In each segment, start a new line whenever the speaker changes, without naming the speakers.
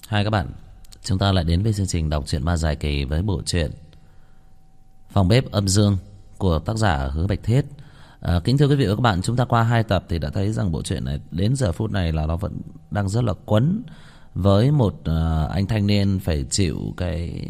Hai các bạn, chúng ta lại đến với chương trình đọc truyện ma dài kỳ với bộ truyện Phòng bếp âm dương của tác giả Hứa Bạch Thiết. Kính thưa quý vị và các bạn, chúng ta qua 2 tập thì đã thấy rằng bộ truyện này đến giờ phút này là nó vẫn đang rất là quấn với một anh thanh niên phải chịu cái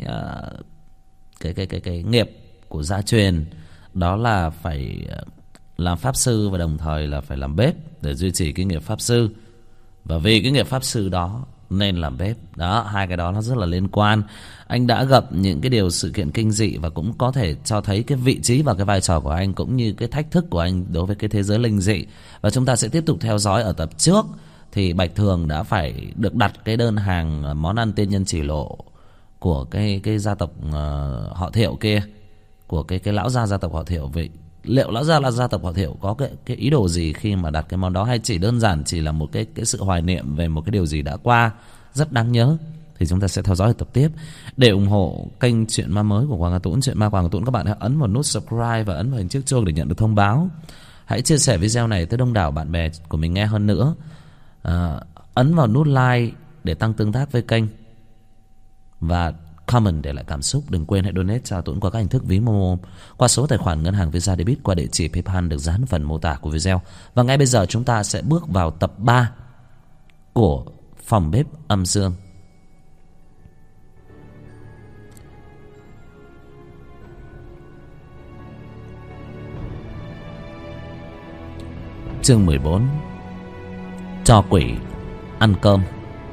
nghiệp của gia truyền, đó là phải làm pháp sư và đồng thời là phải làm bếp để duy trì cái nghiệp pháp sư. Và vì cái nghiệp pháp sư đó nên làm bếp. Đó, hai cái đó nó rất là liên quan. Anh đã gặp những cái sự kiện kinh dị và cũng có thể cho thấy cái vị trí và cái vai trò của anh, cũng như cái thách thức của anh đối với cái thế giới linh dị. Và chúng ta sẽ tiếp tục theo dõi. Ở tập trước thì Bạch Thường đã phải được đặt cái đơn hàng món ăn tiên nhân chỉ lộ của cái gia tộc họ Thiệu kia, của cái lão gia tộc họ Thiệu. Vậy liệu lão gia tộc họ Thiệu có cái ý đồ gì khi mà đặt cái món đó, hay chỉ đơn giản chỉ là một cái sự hoài niệm về một cái điều gì đã qua rất đáng nhớ? Thì chúng ta sẽ theo dõi tập tiếp. Để ủng hộ kênh Chuyện Ma mới của Quảng Hà Tũng, Chuyện Ma Quảng Hà Tũng, các bạn hãy ấn vào nút subscribe và ấn vào hình chiếc chuông để nhận được thông báo. Hãy chia sẻ video này tới đông đảo bạn bè của mình nghe hơn nữa. Ấn vào nút like để tăng tương tác với kênh, và comment để lại cảm xúc. Đừng quên hãy donate cho Tuấn qua các hình thức ví Momo, qua số tài khoản ngân hàng Visa Debit, qua địa chỉ PayPal được dán phần mô tả của video. Và ngay bây giờ chúng ta sẽ bước vào tập 3 của Phòng bếp âm dương. Chương 14. Cho quỷ ăn cơm.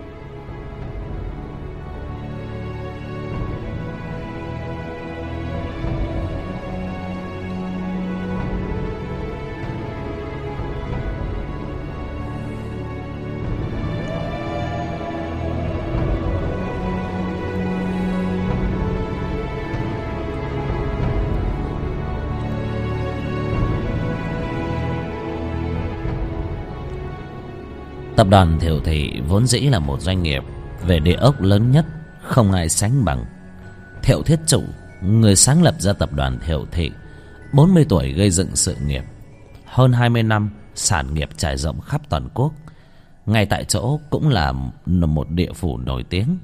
Tập đoàn Thiệu Thị vốn dĩ là một doanh nghiệp về địa ốc lớn nhất, không ai sánh bằng. Thiệu Thiết Trụ, người sáng lập ra tập đoàn Thiệu Thị, 40 tuổi gây dựng sự nghiệp. Hơn 20 năm, sản nghiệp trải rộng khắp toàn quốc. Ngay tại chỗ cũng là một địa phủ nổi tiếng.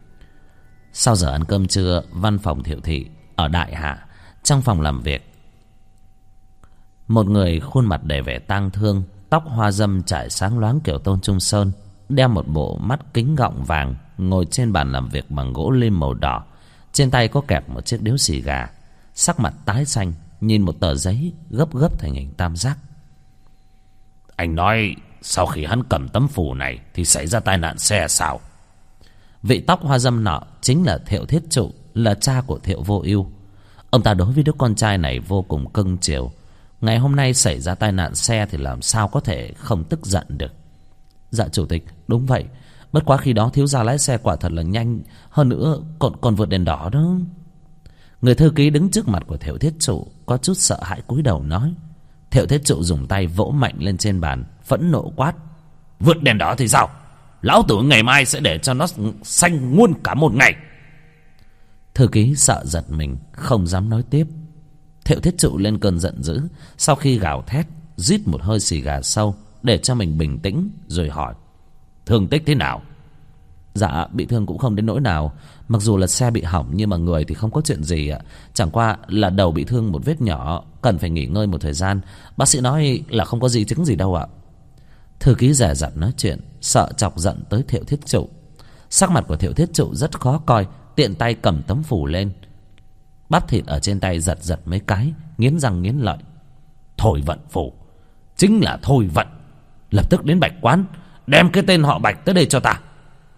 Sau giờ ăn cơm trưa, văn phòng Thiệu Thị ở Đại Hạ, trong phòng làm việc, một người khuôn mặt đầy vẻ tang thương, tóc hoa râm trải sáng loáng kiểu Tôn Trung Sơn, đeo một bộ mắt kính gọng vàng, ngồi trên bàn làm việc bằng gỗ lim màu đỏ. Trên tay có kẹp một chiếc điếu xì gà, sắc mặt tái xanh, nhìn một tờ giấy gấp thành hình tam giác.
Anh nói sau khi hắn cầm tấm phù này thì xảy ra tai nạn xe sao?
Vị tóc hoa râm nọ chính là Thiệu Thiết Trụ, là cha của Thiệu Vô Ưu. Ông ta đối với đứa con trai này vô cùng cưng chiều. Ngày hôm nay xảy ra tai nạn xe thì làm sao có thể không tức giận được. Dạ chủ tịch, đúng vậy. Bất quá khi đó thiếu gia lái xe quả thật là nhanh, hơn nữa còn vượt đèn đỏ đó. Người thư ký đứng trước mặt của Thiệu Thiết Trụ có chút sợ hãi cúi đầu nói. Thiệu Thiết Trụ dùng tay vỗ mạnh lên trên bàn, phẫn nộ quát.
Vượt đèn đỏ thì sao? Lão tử ngày mai sẽ để cho nó xanh luôn cả một ngày.
Thư ký sợ giật mình, không dám nói tiếp. Thiệu Thiết Trụ lên cơn giận dữ, sau khi gào thét, rít một hơi xì gà sâu để cho mình bình tĩnh, rồi hỏi.
Thương tích thế nào?
Dạ bị thương cũng không đến nỗi nào. Mặc dù là xe bị hỏng nhưng mà người thì không có chuyện gì ạ. Chẳng qua là đầu bị thương một vết nhỏ, cần phải nghỉ ngơi một thời gian. Bác sĩ nói là không có di chứng gì đâu ạ. Thư ký dè dặt nói chuyện, sợ chọc giận tới Thiệu Thiết Trụ. Sắc mặt của Thiệu Thiết Trụ rất khó coi, tiện tay cầm tấm phủ lên. Bắp thịt ở trên tay giật mấy cái, nghiến răng nghiến lợi.
Thôi vận phủ, chính là thôi vận. Lập tức đến Bạch Quán, đem cái tên họ Bạch tới đây cho ta.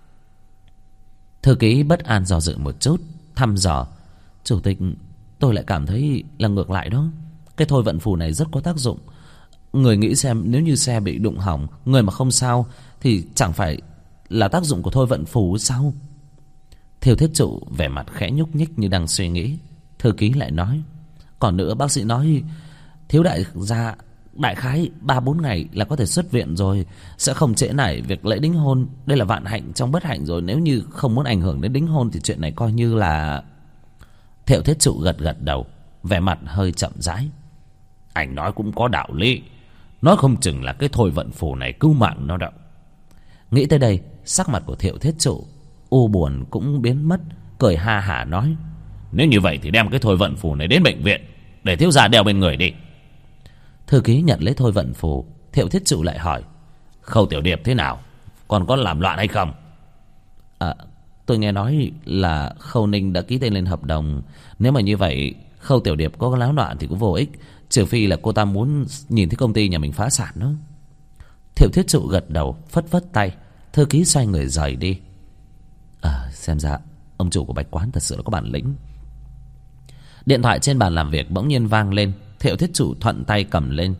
Thư ký bất an do dự một chút, thăm dò. Chủ tịch, tôi lại cảm thấy là ngược lại đó. Cái thôi vận phủ này rất có tác dụng. Người nghĩ xem, nếu như xe bị đụng hỏng, người mà không sao thì chẳng phải là tác dụng của thôi vận phủ sao? Thiệu Thiết Trụ vẻ mặt khẽ nhúc nhích như đang suy nghĩ. Thư ký lại nói. Còn nữa, bác sĩ nói thiếu đại gia đại khái 3-4 ngày là có thể xuất viện rồi, sẽ không trễ nải việc lễ đính hôn. Đây là vạn hạnh trong bất hạnh rồi. Nếu như không muốn ảnh hưởng đến đính hôn thì chuyện này coi như là... Thiệu Thiết Trụ gật đầu, vẻ mặt hơi chậm rãi.
Anh nói cũng có đạo lý. Nói không chừng là cái thôi vận phù này cứu mạng nó đâu.
Nghĩ tới đây, sắc mặt của Thiệu Thiết Trụ u buồn cũng biến mất, cười ha hả nói:
Nếu như vậy thì đem cái thôi vận phù này đến bệnh viện, để thiếu gia đeo bên người đi.
Thư ký nhận lấy thôi vận phù. Thiệu Thiết Trụ lại hỏi:
Khâu Tiểu Điệp thế nào, còn có làm loạn hay không?
Tôi nghe nói là Khâu Ninh đã ký tên lên hợp đồng. Nếu mà như vậy Khâu Tiểu Điệp có láo loạn thì cũng vô ích, trừ phi là cô ta muốn nhìn thấy công ty nhà mình phá sản đó. Thiệu Thiết Trụ gật đầu, phất phất tay. Thư ký xoay người rời đi. Xem ra ông chủ của Bạch Quán thật sự là có bản lĩnh. Điện thoại trên bàn làm việc bỗng nhiên vang lên. Thiệu Thiết Trụ thuận tay cầm lên.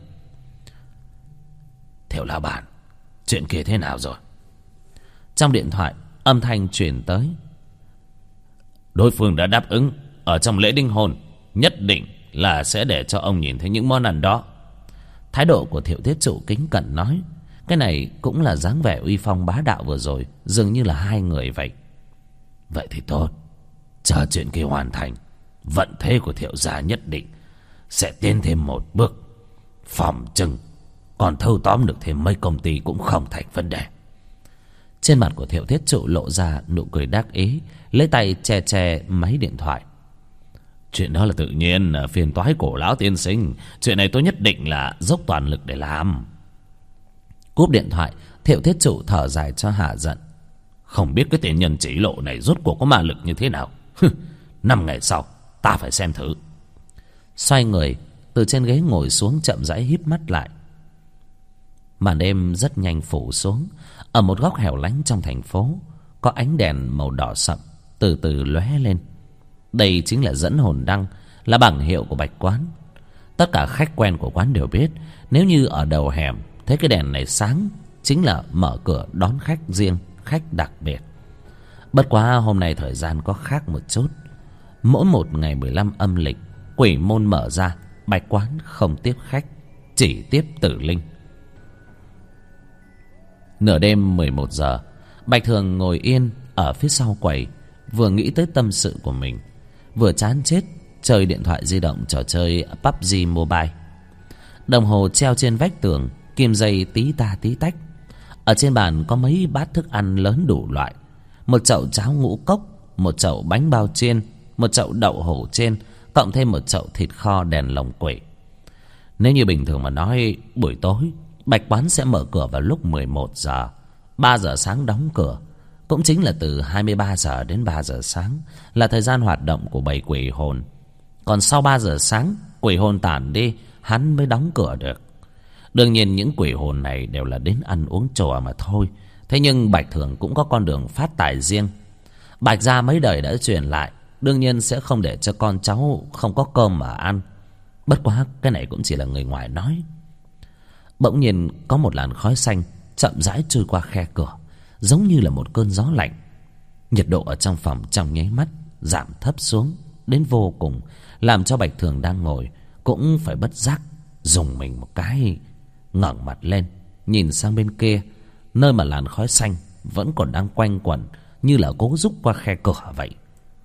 Thiệu lão bản, chuyện kia thế nào rồi?
Trong điện thoại âm thanh truyền tới:
Đối phương đã đáp ứng ở trong lễ đính hôn, nhất định là sẽ để cho ông nhìn thấy những món ăn đó.
Thái độ của Thiệu Thiết Trụ kính cẩn nói. Cái này cũng là dáng vẻ uy phong bá đạo vừa rồi, dường như là hai người vậy.
Vậy thì tốt, chờ chuyện kia hoàn thành, vận thế của Thiệu gia nhất định sẽ tiến thêm một bước. Phòng chừng còn thâu tóm được thêm mấy công ty cũng không thành vấn đề.
Trên mặt của Thiệu Thiết Trụ lộ ra nụ cười đắc ý, lấy tay che che máy điện thoại.
Chuyện đó là tự nhiên, phiền toái cổ lão tiên sinh. Chuyện này tôi nhất định là dốc toàn lực để làm.
Cúp điện thoại, Thiệu Thiết Trụ thở dài cho hả giận.
Không biết cái tên nhân chỉ lộ này rốt cuộc có ma lực như thế nào. 5 ngày sau ta phải xem thử.
Xoay người từ trên ghế ngồi xuống, chậm rãi híp mắt lại. Màn đêm rất nhanh phủ xuống. Ở một góc hẻo lánh trong thành phố, có ánh đèn màu đỏ sậm từ từ lóe lên. Đây chính là dẫn hồn đăng, là bảng hiệu của Bạch Quán. Tất cả khách quen của quán đều biết, nếu như ở đầu hẻm thấy cái đèn này sáng, chính là mở cửa đón khách riêng, khách đặc biệt. Bất quá hôm nay thời gian có khác một chút. Mỗi một ngày 15 âm lịch, quỷ môn mở ra, Bạch Quán không tiếp khách, chỉ tiếp tử linh. Nửa đêm 11 giờ, Bạch Thường ngồi yên ở phía sau quầy, vừa nghĩ tới tâm sự của mình, vừa chán chết chơi điện thoại di động trò chơi PUBG Mobile. Đồng hồ treo trên vách tường, kim dây tí ta tí tách. Ở trên bàn có mấy bát thức ăn lớn đủ loại: một chậu cháo ngũ cốc, một chậu bánh bao chiên, một chậu đậu hũ chiên, cộng thêm một chậu thịt kho đèn lồng quỷ. Nếu như bình thường mà nói, buổi tối Bạch Quán sẽ mở cửa vào lúc 11 giờ. 3 giờ sáng đóng cửa. Cũng chính là từ 23 giờ đến 3 giờ sáng là thời gian hoạt động của bầy quỷ hồn. Còn sau 3 giờ sáng, quỷ hồn tản đi, hắn mới đóng cửa được. Đương nhiên những quỷ hồn này đều là đến ăn uống trò mà thôi. Thế nhưng Bạch Thường cũng có con đường phát tài riêng. Bạch gia mấy đời đã truyền lại, đương nhiên sẽ không để cho con cháu không có cơm mà ăn. Bất quá cái này cũng chỉ là người ngoài nói. Bỗng nhiên có một làn khói xanh chậm rãi trôi qua khe cửa, giống như là một cơn gió lạnh. Nhiệt độ ở trong phòng trong nháy mắt giảm thấp xuống đến vô cùng, làm cho Bạch Thường đang ngồi cũng phải bất giác dùng mình một cái, ngẩng mặt lên nhìn sang bên kia, nơi mà làn khói xanh vẫn còn đang quanh quẩn, như là cố rúc qua khe cửa vậy.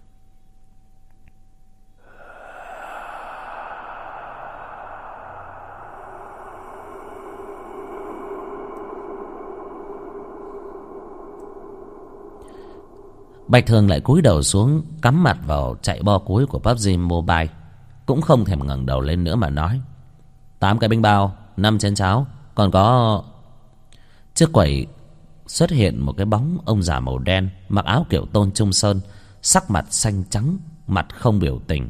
Bạch Thường lại cúi đầu xuống, cắm mặt vào chạy bo cuối của PUBG Mobile, cũng không thèm ngẩng đầu lên nữa mà nói: 8 cái bánh bao, 5 chén cháo, còn có... Trước quầy xuất hiện một cái bóng ông già màu đen, mặc áo kiểu Tôn Trung Sơn, sắc mặt xanh trắng, mặt không biểu tình.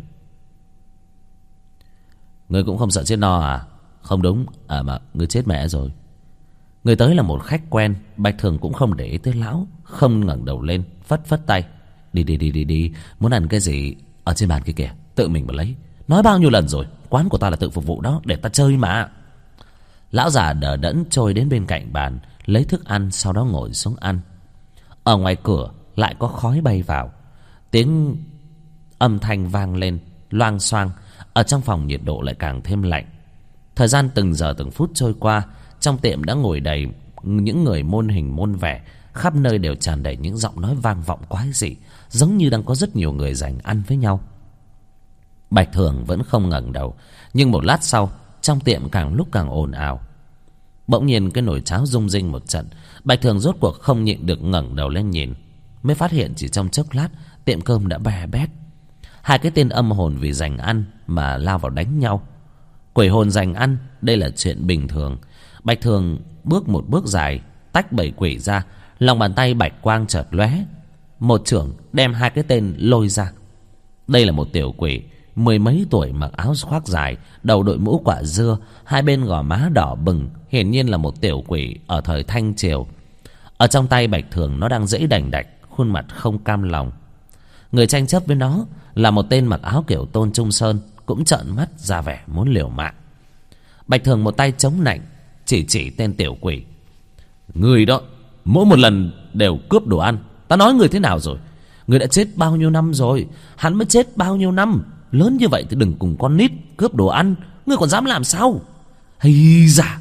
Người cũng không sợ chết no à? Không đúng, mà người chết mẹ rồi. Người tới là một khách quen. Bạch Thường cũng không để ý tới lão, không ngẩng đầu lên, phất phất tay: Đi, muốn ăn cái gì ở trên bàn kia kìa, tự mình mà lấy. Nói bao nhiêu lần rồi, quán của ta là tự phục vụ đó, để ta chơi mà. Lão già đờ đẫn trôi đến bên cạnh bàn, lấy thức ăn, sau đó ngồi xuống ăn. Ở ngoài cửa lại có khói bay vào, tiếng âm thanh vang lên loang xoang. Ở trong phòng nhiệt độ lại càng thêm lạnh. Thời gian từng giờ từng phút trôi qua, trong tiệm đã ngồi đầy những người muôn hình muôn vẻ, khắp nơi đều tràn đầy những giọng nói vang vọng quái dị, giống như đang có rất nhiều người giành ăn với nhau. Bạch Thường vẫn không ngẩng đầu, nhưng một lát sau, trong tiệm càng lúc càng ồn ào. Bỗng nhiên cái nồi cháo rung rinh một trận, Bạch Thường rốt cuộc không nhịn được ngẩng đầu lên nhìn. mới phát hiện chỉ trong chốc lát tiệm cơm đã bè bét. Hai cái tên âm hồn vì giành ăn mà lao vào đánh nhau. Quỷ hồn giành ăn, đây là chuyện bình thường. Bạch Thường bước một bước dài, tách bầy quỷ ra. Lòng bàn tay bạch quang chợt lóe, một chưởng đem hai cái tên lôi ra. Đây là một tiểu quỷ mười mấy tuổi, mặc áo khoác dài, đầu đội mũ quả dưa, hai bên gò má đỏ bừng, hiển nhiên là một tiểu quỷ ở thời Thanh Triều. Ở trong tay Bạch Thường nó đang giãy đành đạch, khuôn mặt không cam lòng. Người tranh chấp với nó là một tên mặc áo kiểu Tôn Trung Sơn, cũng trợn mắt ra vẻ muốn liều mạng. Bạch Thường một tay chống nạnh, chỉ tên tiểu quỷ. Người đó mỗi một lần đều cướp đồ ăn. Ta nói người thế nào rồi? Người đã chết bao nhiêu năm rồi? Hắn mới chết bao nhiêu năm? Lớn như vậy thì đừng cùng con nít cướp đồ ăn. Ngươi còn dám làm sao? Hay da!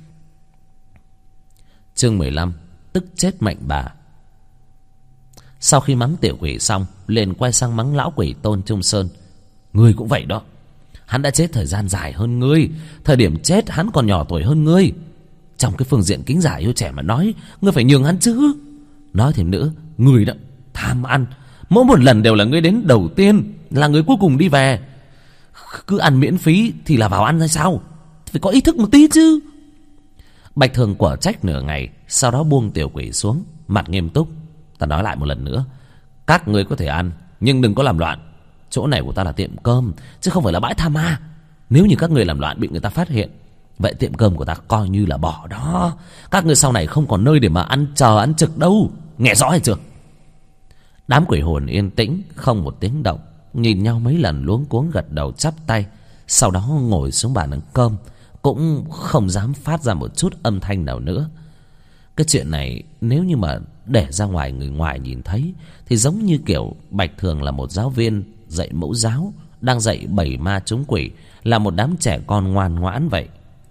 Chương 15: Tức chết mạnh bà. Sau khi mắng tiểu quỷ xong, liền quay sang mắng lão quỷ Tôn Trung Sơn. Ngươi cũng vậy đó. Hắn đã chết thời gian dài hơn ngươi. Thời điểm chết hắn còn nhỏ tuổi hơn ngươi. Trong cái phương diện kính giả yêu trẻ mà nói, ngươi phải nhường hắn chứ. Nói thêm nữa, ngươi đó tham ăn. Mỗi một lần đều là ngươi đến đầu tiên, là người cuối cùng đi về. Cứ ăn miễn phí thì là vào ăn hay sao? Phải có ý thức một tí chứ. Bạch Thường quở trách nửa ngày, sau đó buông tiểu quỷ xuống, mặt nghiêm túc. Ta nói lại một lần nữa, các ngươi có thể ăn, nhưng đừng có làm loạn. Chỗ này của ta là tiệm cơm, chứ không phải là bãi tha ma. Nếu như các ngươi làm loạn bị người ta phát hiện, vậy tiệm cơm của ta coi như là bỏ đó. Các ngươi sau này không còn nơi để mà ăn chờ ăn trực đâu. Nghe rõ hay chưa? Đám quỷ hồn yên tĩnh, không một tiếng động, nhìn nhau mấy lần luống cuống gật đầu chắp tay. Sau đó ngồi xuống bàn ăn cơm, cũng không dám phát ra một chút âm thanh nào nữa. Cái chuyện này nếu như mà để ra ngoài người ngoài nhìn thấy, thì giống như kiểu Bạch Thường là một giáo viên dạy mẫu giáo, đang dạy bảy ma trúng quỷ, là một đám trẻ con ngoan ngoãn vậy.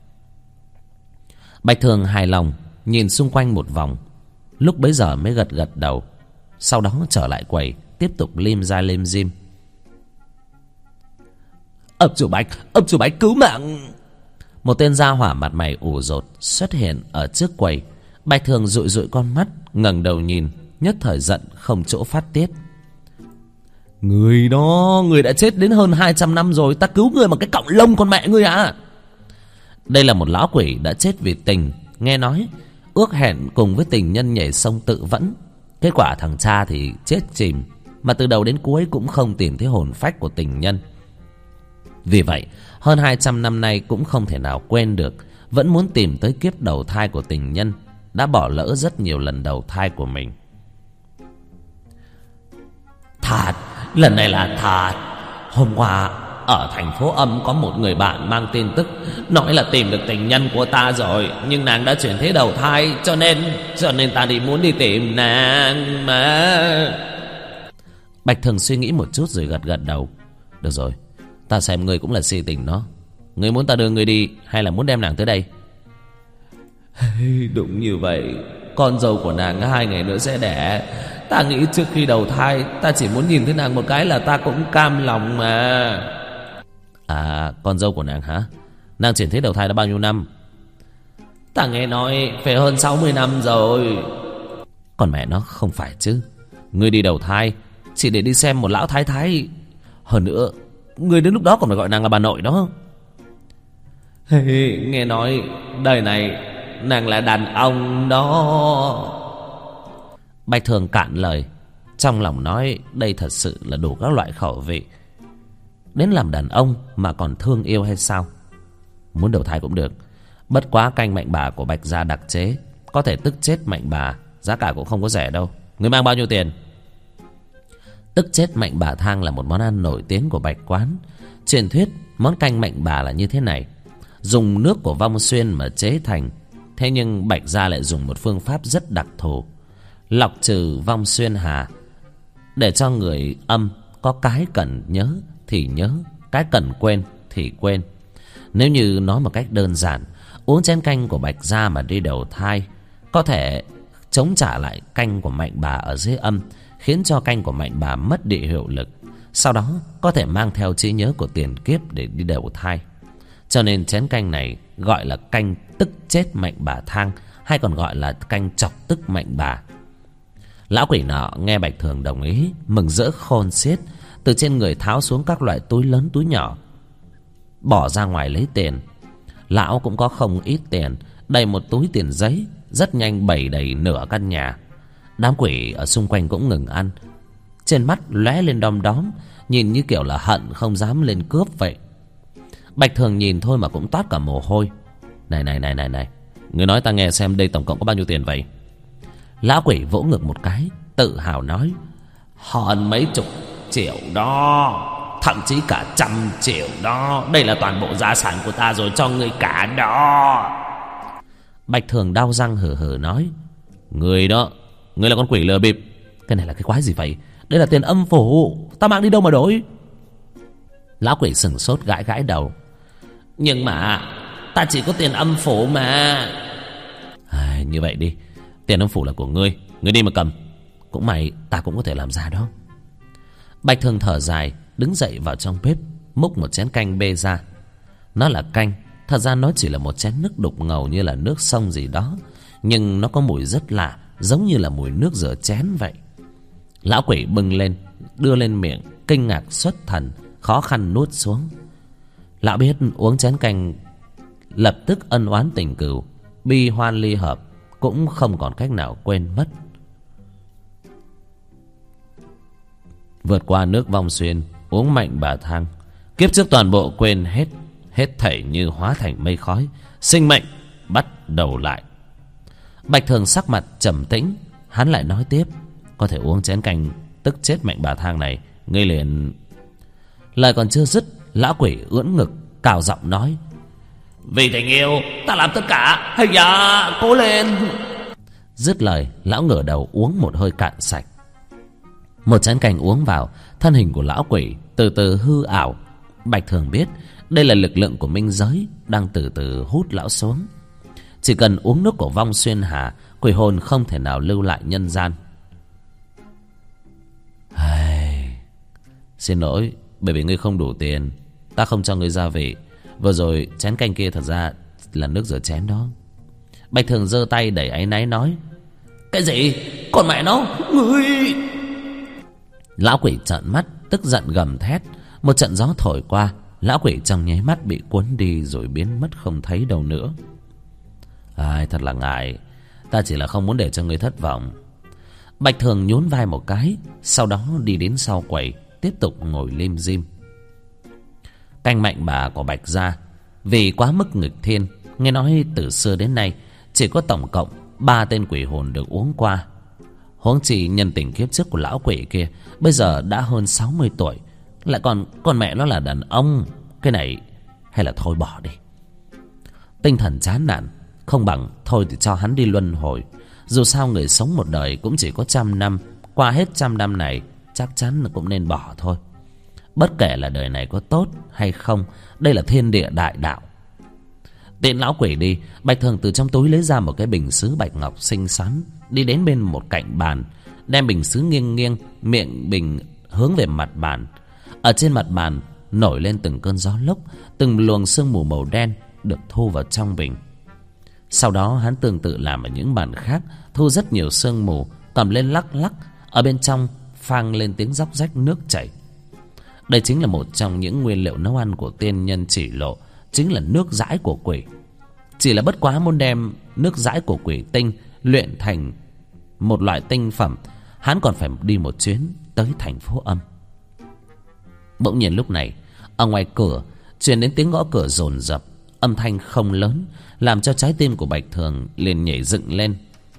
Bạch Thường hài lòng nhìn xung quanh một vòng, lúc bấy giờ mới gật gật đầu. Sau đó trở lại quầy, tiếp tục lim ra lim dim. Ấp chủ Bạch cứu mạng! Một tên gia hỏa mặt mày ủ rột xuất hiện ở trước quầy. Bạch Thường dụi dụi con mắt, ngẩng đầu nhìn, nhất thời giận không chỗ phát tiết. Người đó, người đã chết đến hơn 200 năm rồi, ta cứu người bằng cái cọng lông con mẹ ngươi à? Đây là một lão quỷ đã chết vì tình. Nghe nói ước hẹn cùng với tình nhân nhảy sông tự vẫn. Kết quả thằng cha thì chết chìm, mà từ đầu đến cuối cũng không tìm thấy hồn phách của tình nhân. Vì vậy hơn 200 năm nay cũng không thể nào quên được, vẫn muốn tìm tới kiếp đầu thai của tình nhân đã bỏ lỡ rất nhiều lần đầu thai của mình. Thật, lần này là thật. Hôm qua ở thành phố Âm có một người bạn mang tin tức, nói là tìm được tình nhân của ta rồi, nhưng nàng đã chuyển thế đầu thai, cho nên ta muốn đi tìm nàng mà. Bạch Thường suy nghĩ một chút rồi gật đầu. Được rồi, ta xem ngươi cũng là si tình đó. Ngươi muốn ta đưa ngươi đi hay là muốn đem nàng tới đây? Đúng như vậy, con dâu của nàng 2 ngày nữa sẽ đẻ. Ta nghĩ trước khi đầu thai ta chỉ muốn nhìn thấy nàng một cái là ta cũng cam lòng mà. À, con dâu của nàng hả? Nàng chuyển thế đầu thai đã bao nhiêu năm? Ta nghe nói phải hơn 60 năm rồi. Còn mẹ nó không phải chứ. Ngươi đi đầu thai chỉ để đi xem một lão thái thái. Hơn nữa, ngươi đến lúc đó còn phải gọi nàng là bà nội đó. Nghe nói đời này nàng là đàn ông đó. Bạch Thường cạn lời, trong lòng nói đây thật sự là đủ các loại khẩu vị. Đến làm đàn ông mà còn thương yêu hay sao? Muốn đầu thai cũng được. Bất quá canh mạnh bà của Bạch gia đặc chế, có thể tức chết mạnh bà. Giá cả cũng không có rẻ đâu. Người mang bao nhiêu tiền? Tức chết mạnh bà thang là một món ăn nổi tiếng của Bạch quán. Truyền thuyết món canh mạnh bà là như thế này: dùng nước của Vong Xuyên mà chế thành. Thế nhưng Bạch gia lại dùng một phương pháp rất đặc thù, lọc trừ Vong Xuyên hà, để cho người âm có cái cần nhớ thì nhớ, cái cần quên thì quên. Nếu như nói một cách đơn giản, uống chén canh của Bạch gia mà đi đầu thai, có thể chống trả lại canh của mạnh bà ở dưới âm, khiến cho canh của mạnh bà mất đi hiệu lực. Sau đó có thể mang theo trí nhớ của tiền kiếp để đi đầu thai. Cho nên chén canh này gọi là canh tức chết mạnh bà thang, hay còn gọi là canh chọc tức mạnh bà. Lão quỷ nọ nghe Bạch Thường đồng ý, mừng rỡ khôn xiết, từ trên người tháo xuống các loại túi lớn túi nhỏ, bỏ ra ngoài lấy tiền. Lão cũng có không ít tiền, đầy một túi tiền giấy, rất nhanh bày đầy nửa căn nhà. Đám quỷ ở xung quanh cũng ngừng ăn, trên mắt lóe lên đom đóm, nhìn như kiểu là hận không dám lên cướp vậy. Bạch Thường nhìn thôi mà cũng toát cả mồ hôi. Này, người nói ta nghe xem, đây tổng cộng có bao nhiêu tiền vậy? Lão quỷ vỗ ngực một cái, tự hào nói: hơn mấy chục triệu đó, thậm chí cả 100 triệu đó. Đây là toàn bộ gia sản của ta rồi, cho ngươi cả đó. Bạch Thường đau răng hừ hừ nói: người đó, người là con quỷ lừa bịp. Cái này là cái quái gì vậy? Đây là tiền âm phủ, ta mang đi đâu mà đổi? Lão quỷ sừng sốt gãi gãi đầu: nhưng mà ta chỉ có tiền âm phủ mà. Như vậy đi, tiền âm phủ là của ngươi, ngươi đi mà cầm. Cũng may ta cũng có thể làm ra đó. Bạch Thường thở dài, đứng dậy vào trong bếp, múc một chén canh bê ra. Nó là canh, thật ra nó chỉ là một chén nước đục ngầu như là nước sông gì đó, nhưng nó có mùi rất lạ, giống như là mùi nước rửa chén vậy. Lão quỷ bưng lên, đưa lên miệng, kinh ngạc xuất thần, khó khăn nuốt xuống. Lão biết uống chén canh lập tức ân oán tình cừu, bi hoan ly hợp, cũng không còn cách nào quên mất. Vượt qua nước Vong Xuyên, uống mạnh bà thang, kiếp trước toàn bộ quên hết, hết thảy như hóa thành mây khói, sinh mệnh bắt đầu lại. Bạch Thường sắc mặt trầm tĩnh, hắn lại nói tiếp: có thể uống chén canh tức chết mạnh bà thang này, ngươi liền... Lời còn chưa dứt, lão quỷ ưỡn ngực cào giọng nói: vì tình yêu ta làm tất cả, hay dạ, cố lên. Dứt lời, lão ngửa đầu uống một hơi cạn sạch. Một chén canh uống vào, thân hình của lão quỷ từ từ hư ảo. Bạch Thường biết đây là lực lượng của minh giới đang từ từ hút lão xuống. Chỉ cần uống nước của Vong Xuyên Hà, quỷ hồn không thể nào lưu lại nhân gian. Xin lỗi, bởi vì ngươi không đủ tiền, ta không cho ngươi gia vị. Vừa rồi chén canh kia thật ra là nước rửa chén đó. Bạch Thường giơ tay đẩy áy náy nói: cái gì? Còn mẹ nó, ngươi! Lão quỷ trợn mắt, tức giận gầm thét. Một trận gió thổi qua, lão quỷ trong nháy mắt bị cuốn đi rồi biến mất không thấy đâu nữa. Thật là ngại, ta chỉ là không muốn để cho ngươi thất vọng. Bạch Thường nhún vai một cái, sau đó đi đến sau quầy, tiếp tục ngồi lim dim. Canh mạnh bà của Bạch gia vì quá mức nghịch thiên, nghe nói từ xưa đến nay chỉ có tổng cộng 3 tên quỷ hồn được uống qua. Huống chi nhân tình kiếp trước của lão quỷ kia bây giờ đã hơn 60 tuổi, lại còn con mẹ nó là đàn ông. Cái này hay là thôi bỏ đi. Tinh thần chán nản, không bằng thôi thì cho hắn đi luân hồi. Dù sao người sống một đời cũng chỉ có 100 năm, qua hết 100 năm này chắc chắn là cũng nên bỏ thôi. Bất kể là đời này có tốt hay không, đây là thiên địa đại đạo. Tiện lão quỷ đi, Bạch Thường từ trong túi lấy ra một cái bình sứ bạch ngọc xinh xắn, đi đến bên một cạnh bàn, đem bình sứ nghiêng nghiêng, miệng bình hướng về mặt bàn. Ở trên mặt bàn nổi lên từng cơn gió lốc, từng luồng sương mù màu đen được thu vào trong bình. Sau đó hắn tương tự làm ở những bàn khác, thu rất nhiều sương mù, cầm lên lắc lắc, ở bên trong phang lên tiếng róc rách nước chảy. Đây chính là một trong những nguyên liệu nấu ăn của tiên nhân chỉ lộ, chính là nước dãi của quỷ. Chỉ là bất quá muốn đem nước dãi của quỷ tinh luyện thành một loại tinh phẩm, hắn còn phải đi một chuyến tới thành phố Âm. Bỗng nhiên lúc này, ở ngoài cửa truyền đến tiếng gõ cửa dồn dập, âm thanh không lớn, làm cho trái tim của Bạch Thường liền nhảy dựng lên.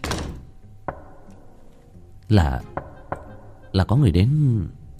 Là có người đến.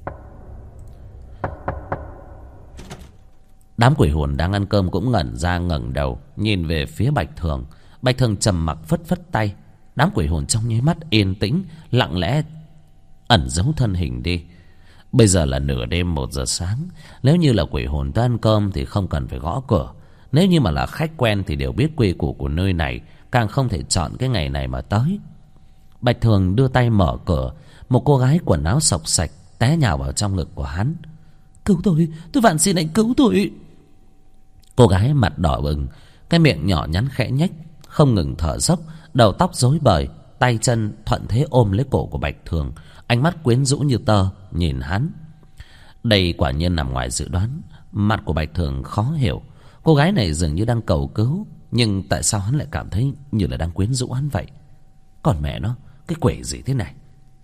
Đám quỷ hồn đang ăn cơm cũng ngẩn ra, ngẩng đầu nhìn về phía Bạch Thường. Bạch Thường trầm mặc phất phất tay. Đám quỷ hồn trong nháy mắt yên tĩnh, lặng lẽ ẩn giấu thân hình đi. Bây giờ là nửa đêm 1 giờ sáng. Nếu như là quỷ hồn tới ăn cơm thì không cần phải gõ cửa. Nếu như mà là khách quen thì đều biết quy củ của nơi này, càng không thể chọn cái ngày này mà tới. Bạch Thường đưa tay mở cửa. Một cô gái quần áo xộc xạch té nhào vào trong ngực của hắn. Cứu tôi vạn xin anh cứu tôi. Cô gái mặt đỏ bừng, cái miệng nhỏ nhắn khẽ nhếch, không ngừng thở dốc, đầu tóc rối bời, tay chân thuận thế ôm lấy cổ của Bạch Thường, ánh mắt quyến rũ như tơ nhìn hắn. Đây quả nhiên nằm ngoài dự đoán. Mặt của Bạch Thường khó hiểu. Cô gái này dường như đang cầu cứu, nhưng tại sao hắn lại cảm thấy như là đang quyến rũ hắn vậy? Còn mẹ nó, cái quỷ gì thế này?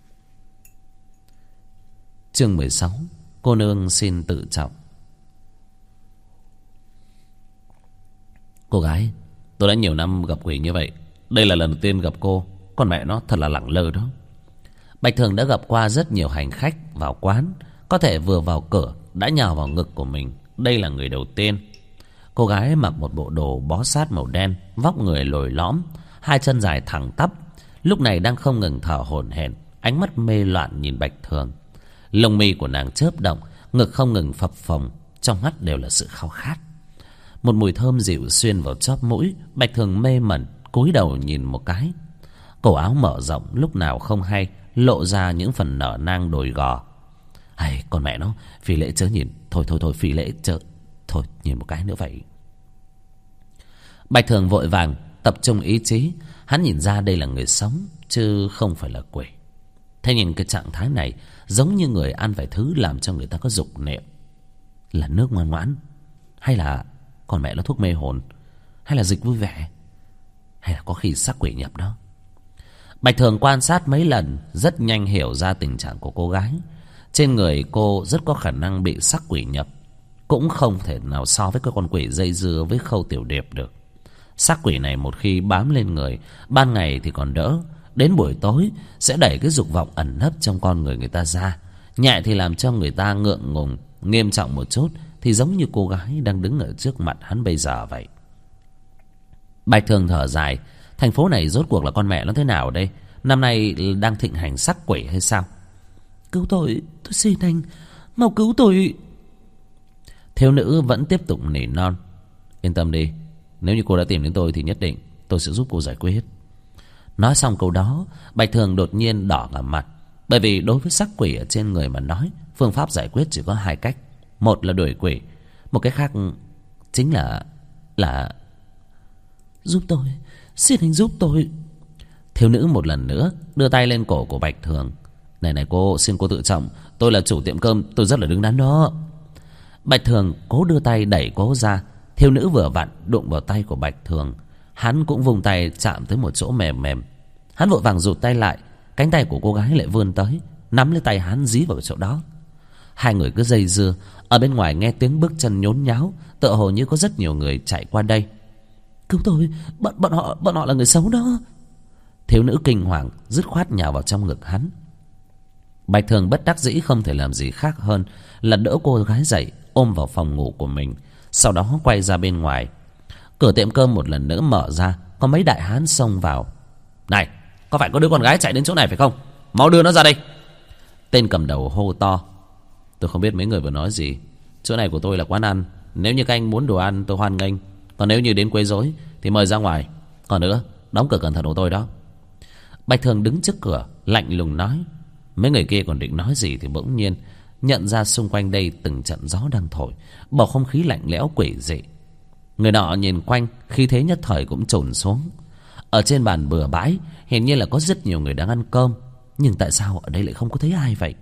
Chương 16. Cô nương xin tự trọng. Cô gái, tôi đã nhiều năm gặp quỷ như vậy, đây là lần đầu tiên gặp cô. Con mẹ nó thật là lẳng lơ đó. Bạch Thường đã gặp qua rất nhiều hành khách vào quán, có thể vừa vào cửa đã nhào vào ngực của mình. Đây là người đầu tiên. Cô gái mặc một bộ đồ bó sát màu đen, vóc người lồi lõm, hai chân dài thẳng tắp, lúc này đang không ngừng thở hổn hển, ánh mắt mê loạn nhìn Bạch Thường. Lông mi của nàng chớp động, ngực không ngừng phập phồng, trong mắt đều là sự khao khát. Một mùi thơm dịu xuyên vào chóp mũi. Bạch Thường mê mẩn cúi đầu nhìn một cái. Cổ áo mở rộng lúc nào không hay, lộ ra những phần nở nang đồi gò. Hay con mẹ nó, phi lễ chớ nhìn. Thôi phi lễ chớ. Thôi nhìn một cái nữa vậy. Bạch Thường vội vàng tập trung ý chí. Hắn nhìn ra đây là người sống chứ không phải là quỷ. Thế nhìn cái trạng thái này giống như người ăn phải thứ làm cho người ta có dục niệm. Là nước ngoan ngoãn, hay là con mẹ nó thuốc mê hồn, hay là dịch vui vẻ, hay là có khi xác quỷ nhập đó. Bạch Thường quan sát mấy lần, rất nhanh hiểu ra tình trạng của cô gái. Trên người cô rất có khả năng bị xác quỷ nhập, cũng không thể nào so với cái con quỷ dây dưa với Khâu Tiểu Điệp được. Xác quỷ này một khi bám lên người, ban ngày thì còn đỡ, đến buổi tối sẽ đẩy cái dục vọng ẩn nấp trong con người ta ra. Nhẹ thì làm cho người ta ngượng ngùng, nghiêm trọng một chút thì giống như cô gái đang đứng ở trước mặt hắn bây giờ vậy. Bạch Thường thở dài. Thành phố này rốt cuộc là con mẹ nó thế nào đây? Năm nay đang thịnh hành xác quỷ hay sao? Cứu tôi xin anh, mau cứu tôi. Thiếu nữ vẫn tiếp tục nỉ non. Yên tâm đi, nếu như cô đã tìm đến tôi thì nhất định tôi sẽ giúp cô giải quyết. Nói xong câu đó, Bạch Thường đột nhiên đỏ cả mặt. Bởi vì đối với xác quỷ ở trên người mà nói, phương pháp giải quyết chỉ có hai cách. Một là đuổi quỷ, một cái khác chính là giúp tôi, xin anh giúp tôi. Thiếu nữ một lần nữa đưa tay lên cổ của Bạch Thường. Này cô, xin cô tự trọng, tôi là chủ tiệm cơm, tôi rất là đứng đắn đó. Bạch Thường cố đưa tay đẩy cô ra. Thiếu nữ vừa vặn đụng vào tay của Bạch Thường. Hắn cũng vùng tay chạm tới một chỗ mềm mềm. Hắn vội vàng rụt tay lại. Cánh tay của cô gái lại vươn tới, nắm lấy tay hắn dí vào chỗ đó. Hai người cứ dây dưa. Ở bên ngoài nghe tiếng bước chân nhốn nháo, tựa hồ như có rất nhiều người chạy qua đây. Cứu tôi, bọn họ là người xấu đó. Thiếu nữ kinh hoàng dứt khoát nhào vào trong ngực hắn. Bạch Thường bất đắc dĩ không thể làm gì khác hơn là đỡ cô gái dậy, ôm vào phòng ngủ của mình. Sau đó quay ra bên ngoài. Cửa tiệm cơm một lần nữa mở ra, có mấy đại hán xông vào. Này, có phải có đứa con gái chạy đến chỗ này phải không? Mau đưa nó ra đây. Tên cầm đầu hô to. Tôi không biết mấy người vừa nói gì. Chỗ này của tôi là quán ăn, nếu như các anh muốn đồ ăn tôi hoan nghênh. Còn nếu như đến quấy rối thì mời ra ngoài. Còn nữa, đóng cửa cẩn thận của tôi đó. Bạch Thường đứng trước cửa lạnh lùng nói. Mấy người kia còn định nói gì thì bỗng nhiên nhận ra xung quanh đây từng trận gió đang thổi, bầu không khí lạnh lẽo quỷ dị. Người nọ nhìn quanh, khí thế nhất thời cũng trồn xuống. Ở trên bàn bừa bãi hiển nhiên là có rất nhiều người đang ăn cơm, nhưng tại sao ở đây lại không có thấy ai vậy?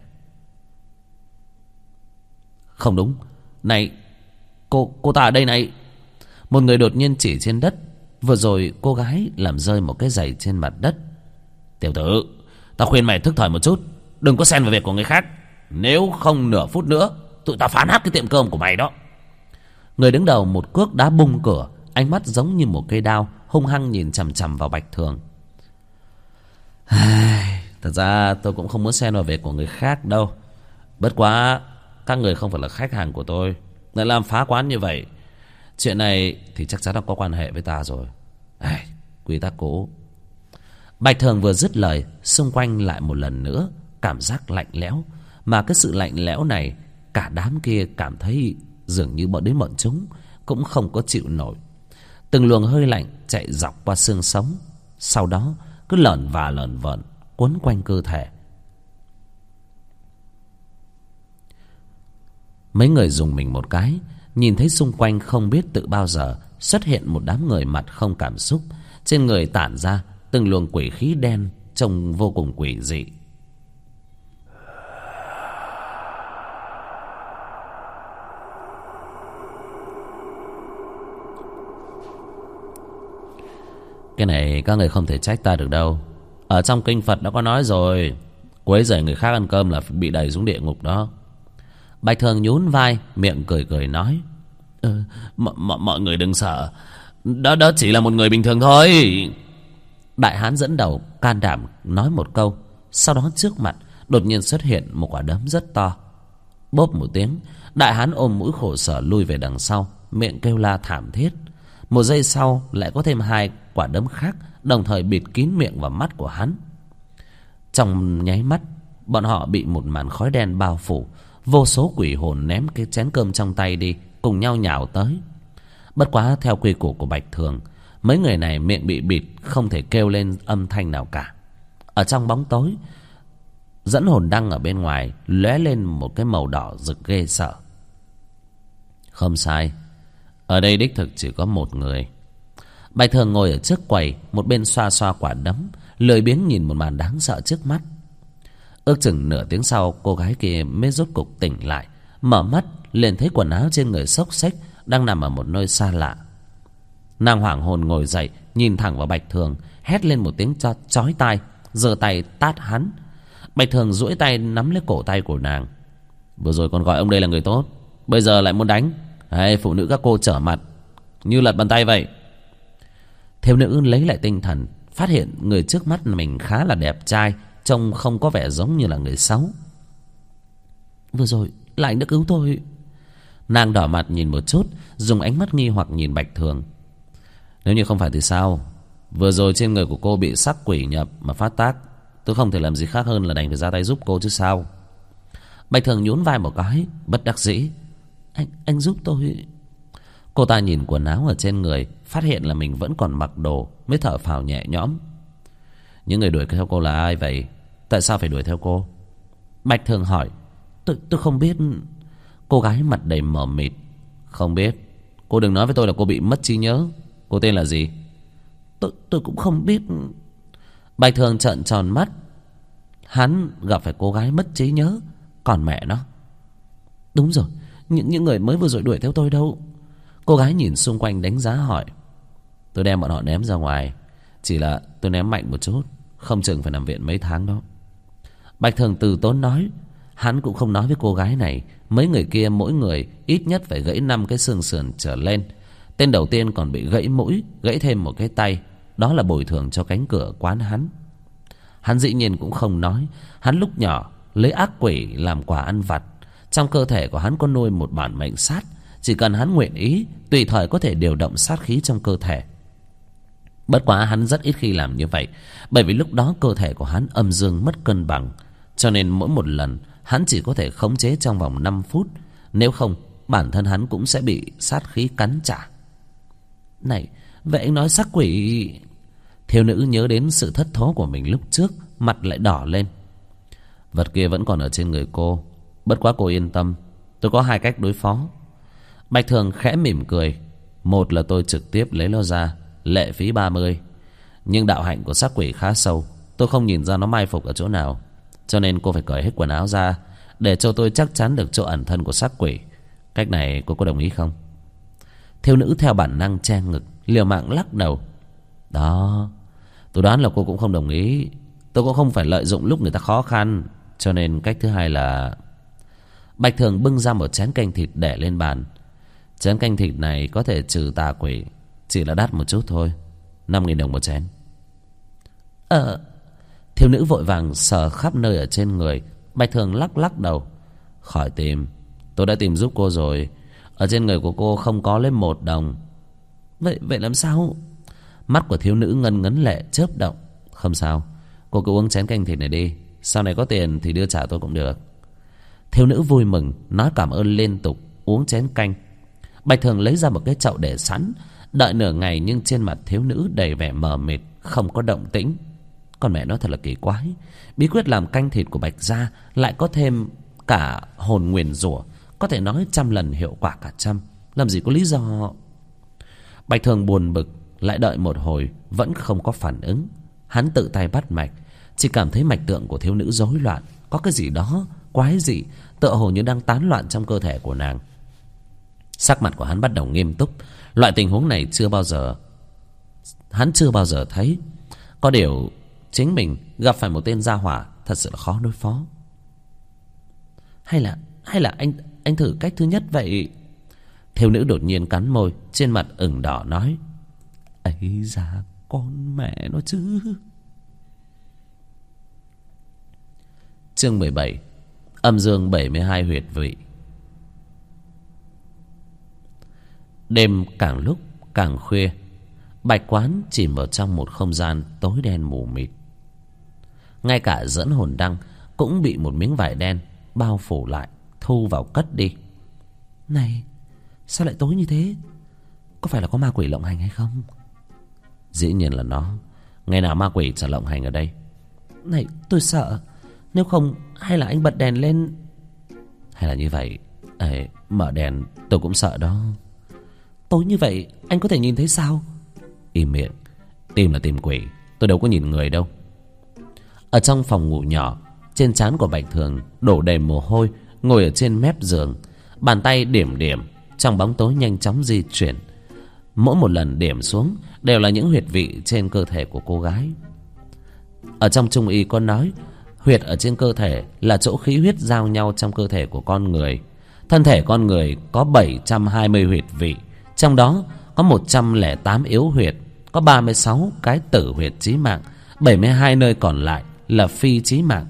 Không đúng. Này, cô ta ở đây này. Một người đột nhiên chỉ trên đất. Vừa rồi cô gái làm rơi một cái giày trên mặt đất. Tiểu tử, ta khuyên mày thức thời một chút, đừng có xen vào việc của người khác. Nếu không nửa phút nữa tụi ta phá nát cái tiệm cơm của mày đó. Người đứng đầu một cước đá bung cửa, ánh mắt giống như một cây đao hung hăng nhìn chằm chằm vào Bạch Thường. Thật ra tôi cũng không muốn xen vào việc của người khác đâu. Bất quá các người không phải là khách hàng của tôi, lại làm phá quán như vậy. Chuyện này thì chắc chắn là có quan hệ với ta rồi. Quy tắc cũ. Bạch Thường vừa dứt lời, xung quanh lại một lần nữa cảm giác lạnh lẽo. Mà cái sự lạnh lẽo này, cả đám kia cảm thấy dường như đến bọn chúng cũng không có chịu nổi. Từng luồng hơi lạnh chạy dọc qua xương sống, sau đó cứ lởn vởn quấn quanh cơ thể. Mấy người dùng mình một cái, nhìn thấy xung quanh không biết từ bao giờ xuất hiện một đám người mặt không cảm xúc. Trên người tản ra từng luồng quỷ khí đen trông vô cùng quỷ dị. Cái này các người không thể trách ta được đâu. Ở trong kinh Phật đã có nói rồi, quấy rầy người khác ăn cơm là bị đẩy xuống địa ngục đó. Bạch Thường nhún vai, miệng cười cười nói: mọi người đừng sợ, đó chỉ là một người bình thường thôi. Đại hán dẫn đầu can đảm nói một câu, sau đó trước mặt đột nhiên xuất hiện một quả đấm rất to. Bốp một tiếng, đại hán ôm mũi khổ sở lui về đằng sau, miệng kêu la thảm thiết. Một giây sau lại có thêm 2 quả đấm khác đồng thời bịt kín miệng và mắt của hắn. Trong nháy mắt, bọn họ bị một màn khói đen bao phủ. Vô số quỷ hồn ném cái chén cơm trong tay đi, cùng nhau nhào tới. Bất quá theo quy củ của Bạch Thường, mấy người này miệng bị bịt, không thể kêu lên âm thanh nào cả. Ở trong bóng tối, dẫn hồn đăng ở bên ngoài lóe lên một cái màu đỏ rực ghê sợ. Không sai, ở đây đích thực chỉ có một người. Bạch Thường ngồi ở trước quầy, một bên xoa xoa quả đấm, lười biếng nhìn một màn đáng sợ trước mắt. Ước chừng nửa tiếng sau, cô gái kia mới rốt cục tỉnh lại. Mở mắt liền thấy quần áo trên người xốc xếch, đang nằm ở một nơi xa lạ. Nàng hoảng hồn ngồi dậy, nhìn thẳng vào Bạch Thường, hét lên một tiếng chói tai, giơ tay tát hắn. Bạch Thường duỗi tay nắm lấy cổ tay của nàng. Vừa rồi còn gọi ông đây là người tốt, bây giờ lại muốn đánh. Hay phụ nữ các cô trở mặt như lật bàn tay vậy. Thiếu nữ lấy lại tinh thần, phát hiện người trước mắt mình khá là đẹp trai, trông không có vẻ giống như là người xấu. Vừa rồi là anh đã cứu tôi. Nàng đỏ mặt nhìn một chút, dùng ánh mắt nghi hoặc nhìn Bạch Thường. Nếu như không phải thì sao? Vừa rồi trên người của cô bị sắc quỷ nhập mà phát tác, tôi không thể làm gì khác hơn là đành phải ra tay giúp cô chứ sao. Bạch Thường nhún vai một cái, bất đắc dĩ. Anh giúp tôi. Cô ta nhìn quần áo ở trên người, phát hiện là mình vẫn còn mặc đồ, mới thở phào nhẹ nhõm. Những người đuổi theo cô là ai vậy? Tại sao phải đuổi theo cô? Bạch Thường hỏi. Tôi không biết. Cô gái mặt đầy mờ mịt. Không biết? Cô đừng nói với tôi là cô bị mất trí nhớ. Cô tên là gì? Tôi cũng không biết. Bạch Thường trợn tròn mắt. Hắn gặp phải cô gái mất trí nhớ, còn mẹ nó. Đúng rồi, những người mới vừa rồi đuổi theo tôi đâu. Cô gái nhìn xung quanh đánh giá hỏi. Tôi đem bọn họ ném ra ngoài, chỉ là tôi ném mạnh một chút, không chừng phải nằm viện mấy tháng đó. Bạch Thường từ tốn nói. Hắn cũng không nói với cô gái này mấy người kia mỗi người ít nhất phải gãy 5 cái xương sườn trở lên. Tên đầu tiên còn bị gãy mũi, gãy thêm một cái tay. Đó là bồi thường cho cánh cửa quán hắn. Hắn dĩ nhiên cũng không nói. Hắn lúc nhỏ lấy ác quỷ làm quà ăn vặt. Trong cơ thể của hắn có nuôi một bản mệnh sát. Chỉ cần hắn nguyện ý, tùy thời có thể điều động sát khí trong cơ thể. Bất quá hắn rất ít khi làm như vậy, bởi vì lúc đó cơ thể của hắn âm dương mất cân bằng. Cho nên mỗi một lần hắn chỉ có thể khống chế trong vòng 5 phút. Nếu không, bản thân hắn cũng sẽ bị sát khí cắn trả. Này, vậy anh nói sắc quỷ... Thiếu nữ nhớ đến sự thất thố của mình lúc trước, mặt lại đỏ lên. Vật kia vẫn còn ở trên người cô. Bất quá cô yên tâm, tôi có 2 cách đối phó. Bạch Thường khẽ mỉm cười. Một là tôi trực tiếp lấy nó ra, lệ phí 30. Nhưng đạo hạnh của sắc quỷ khá sâu, tôi không nhìn ra nó mai phục ở chỗ nào. Cho nên cô phải cởi hết quần áo ra, để cho tôi chắc chắn được chỗ ẩn thân của sắc quỷ. Cách này cô có đồng ý không? Thiếu nữ theo bản năng che ngực, liều mạng lắc đầu. Đó, tôi đoán là cô cũng không đồng ý. Tôi cũng không phải lợi dụng lúc người ta khó khăn. Cho nên cách thứ hai là... Bạch Thường bưng ra một chén canh thịt để lên bàn. Chén canh thịt này có thể trừ tà quỷ, chỉ là đắt một chút thôi, 5.000 đồng một chén. Thiếu nữ vội vàng sờ khắp nơi ở trên người. Bạch Thường lắc lắc đầu. Khỏi tìm, tôi đã tìm giúp cô rồi. Ở trên người của cô không có lấy 1 đồng. Vậy làm sao? Mắt của thiếu nữ ngân ngấn lệ chớp động. Không sao, cô cứ uống chén canh thịt này đi, sau này có tiền thì đưa trả tôi cũng được. Thiếu nữ vui mừng nói cảm ơn liên tục, uống chén canh. Bạch Thường lấy ra một cái chậu để sẵn. Đợi nửa ngày nhưng trên mặt thiếu nữ đầy vẻ mờ mịt, không có động tĩnh. Con mẹ nó thật là kỳ quái. Bí quyết làm canh thịt của Bạch gia lại có thêm cả hồn nguyền rủa, có thể nói 100 lần hiệu quả cả trăm. Làm gì có lý do. Bạch Thường buồn bực, lại đợi một hồi vẫn không có phản ứng. Hắn tự tay bắt mạch. chỉ cảm thấy mạch tượng của thiếu nữ rối loạn. Có cái gì đó quái dị, tựa hồ như đang tán loạn trong cơ thể của nàng. Sắc mặt của hắn bắt đầu nghiêm túc. Loại tình huống này hắn chưa bao giờ thấy. Có điều chính mình gặp phải một tên gia hỏa thật sự là khó đối phó. Hay là anh thử cách thứ nhất vậy? Thiếu nữ đột nhiên cắn môi, trên mặt ửng đỏ nói: ấy da, con mẹ nó chứ. Chương 17. Âm dương 72 huyệt vị. Đêm càng lúc càng khuya, Bạch Quán chìm vào trong một không gian tối đen mù mịt. Ngay cả dẫn hồn đăng cũng bị một miếng vải đen bao phủ lại, thu vào cất đi. Này, sao lại tối như thế? Có phải là có ma quỷ lộng hành hay không? Dĩ nhiên là nó. Ngày nào ma quỷ chả lộng hành ở đây. Này, tôi sợ. Nếu không, hay là anh bật đèn lên? Hay là như vậy, mở đèn tôi cũng sợ đó. Tối như vậy anh có thể nhìn thấy sao? Im miệng. Tìm là tìm quỷ, tôi đâu có nhìn người đâu. Ở trong phòng ngủ nhỏ, trên trán của Bạch Thường đổ đầy mồ hôi, ngồi ở trên mép giường, bàn tay điểm điểm trong bóng tối nhanh chóng di chuyển. Mỗi một lần điểm xuống đều là những huyệt vị trên cơ thể của cô gái. Ở trong Trung y có nói, huyệt ở trên cơ thể là chỗ khí huyết giao nhau trong cơ thể của con người. Thân thể con người có 720 huyệt vị, trong đó có 108 yếu huyệt, có 36 cái tử huyệt chí mạng, 72 nơi còn lại là phi chí mạng.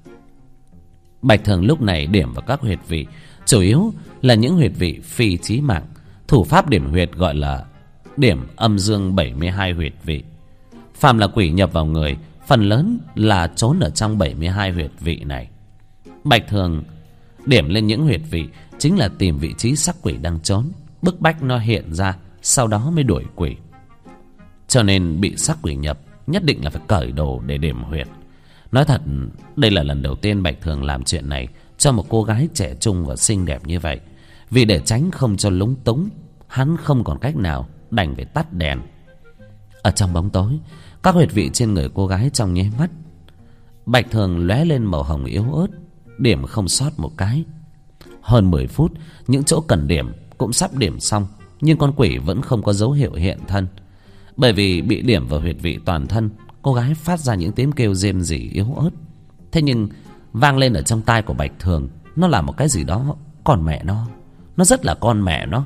Bạch Thường lúc này điểm vào các huyệt vị chủ yếu là những huyệt vị phi chí mạng. Thủ pháp điểm huyệt gọi là điểm âm dương 72 huyệt vị. Phàm là quỷ nhập vào người, phần lớn là trốn ở trong 72 huyệt vị này. Bạch Thường điểm lên những huyệt vị chính là tìm vị trí sắc quỷ đang trốn, bức bách nó hiện ra, sau đó mới đuổi quỷ. Cho nên bị sắc quỷ nhập, nhất định là phải cởi đồ để điểm huyệt. Nói thật, đây là lần đầu tiên Bạch Thường làm chuyện này cho một cô gái trẻ trung và xinh đẹp như vậy. Vì để tránh không cho lúng túng, hắn không còn cách nào, đành phải tắt đèn. Ở trong bóng tối, các huyệt vị trên người cô gái trong nháy mắt, Bạch Thường lóe lên màu hồng yếu ớt, điểm không sót một cái. Hơn 10 phút, những chỗ cần điểm cũng sắp điểm xong, nhưng con quỷ vẫn không có dấu hiệu hiện thân. Bởi vì bị điểm vào huyệt vị toàn thân, cô gái phát ra những tiếng kêu rên rỉ yếu ớt. Thế nhưng vang lên ở trong tai của Bạch Thường, nó là một cái gì đó con mẹ nó rất là con mẹ nó.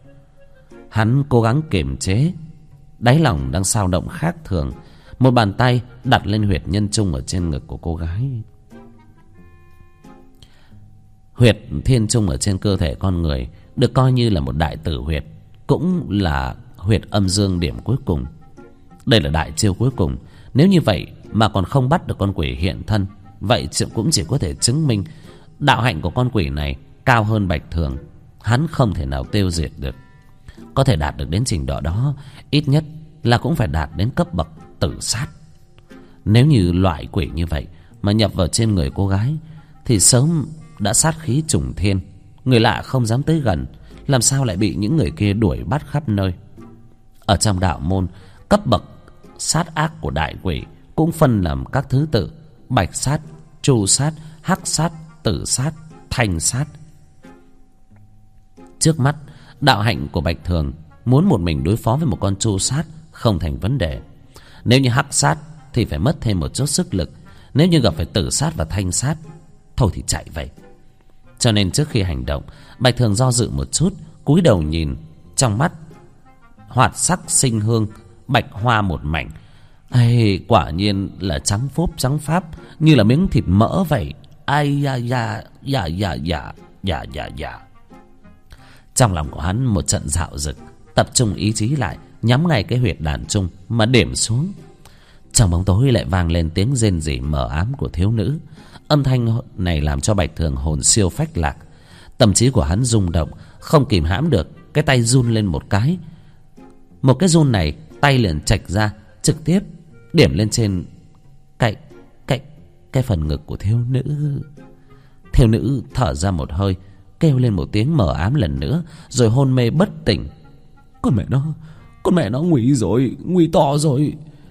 Hắn cố gắng kiềm chế, đáy lòng đang xao động khác thường. Một bàn tay đặt lên huyệt nhân trung ở trên ngực của cô gái. Huyệt thiên trung ở trên cơ thể con người được coi như là một đại tử huyệt, cũng là huyệt âm dương điểm cuối cùng. Đây là đại chiêu cuối cùng. Nếu như vậy mà còn không bắt được con quỷ hiện thân, vậy cũng chỉ có thể chứng minh đạo hạnh của con quỷ này cao hơn Bạch Thường. Hắn không thể nào tiêu diệt được. Có thể đạt được đến trình độ đó, ít nhất là cũng phải đạt đến cấp bậc tử sát. Nếu như loại quỷ như vậy mà nhập vào trên người cô gái, thì sớm đã sát khí trùng thiên, người lạ không dám tới gần, làm sao lại bị những người kia đuổi bắt khắp nơi. Ở trong đạo môn, cấp bậc sát ác của đại quỷ cũng phân làm các thứ tự: bạch sát, chu sát, hắc sát, tử sát, thanh sát. Trước mắt, đạo hạnh của Bạch Thường muốn một mình đối phó với một con chu sát không thành vấn đề. Nếu như hắc sát thì phải mất thêm một chút sức lực. Nếu như gặp phải tử sát và thanh sát, thôi thì chạy vậy. Cho nên trước khi hành động, Bạch Thường do dự một chút, cúi đầu nhìn. Trong mắt hoạt sắc sinh hương, bạch hoa một mảnh. Quả nhiên là trắng phốp trắng pháp, như là miếng thịt mỡ vậy. Trong lòng của hắn một trận dạo dực, tập trung ý chí lại, nhắm ngay cái huyệt đàn trung mà điểm xuống. Trong bóng tối lại vang lên tiếng rên rỉ mờ ám của thiếu nữ. Âm thanh này làm cho Bạch Thường hồn siêu phách lạc. Tâm trí của hắn rung động, không kìm hãm được, cái tay run lên một cái. Một cái run này, tay liền chạch ra, trực tiếp điểm lên trên cái phần ngực của thiếu nữ. Thiếu nữ thở ra một hơi, kêu lên một tiếng mờ ám lần nữa, rồi hôn mê bất tỉnh. Con mẹ nó nguy rồi, nguy to rồi.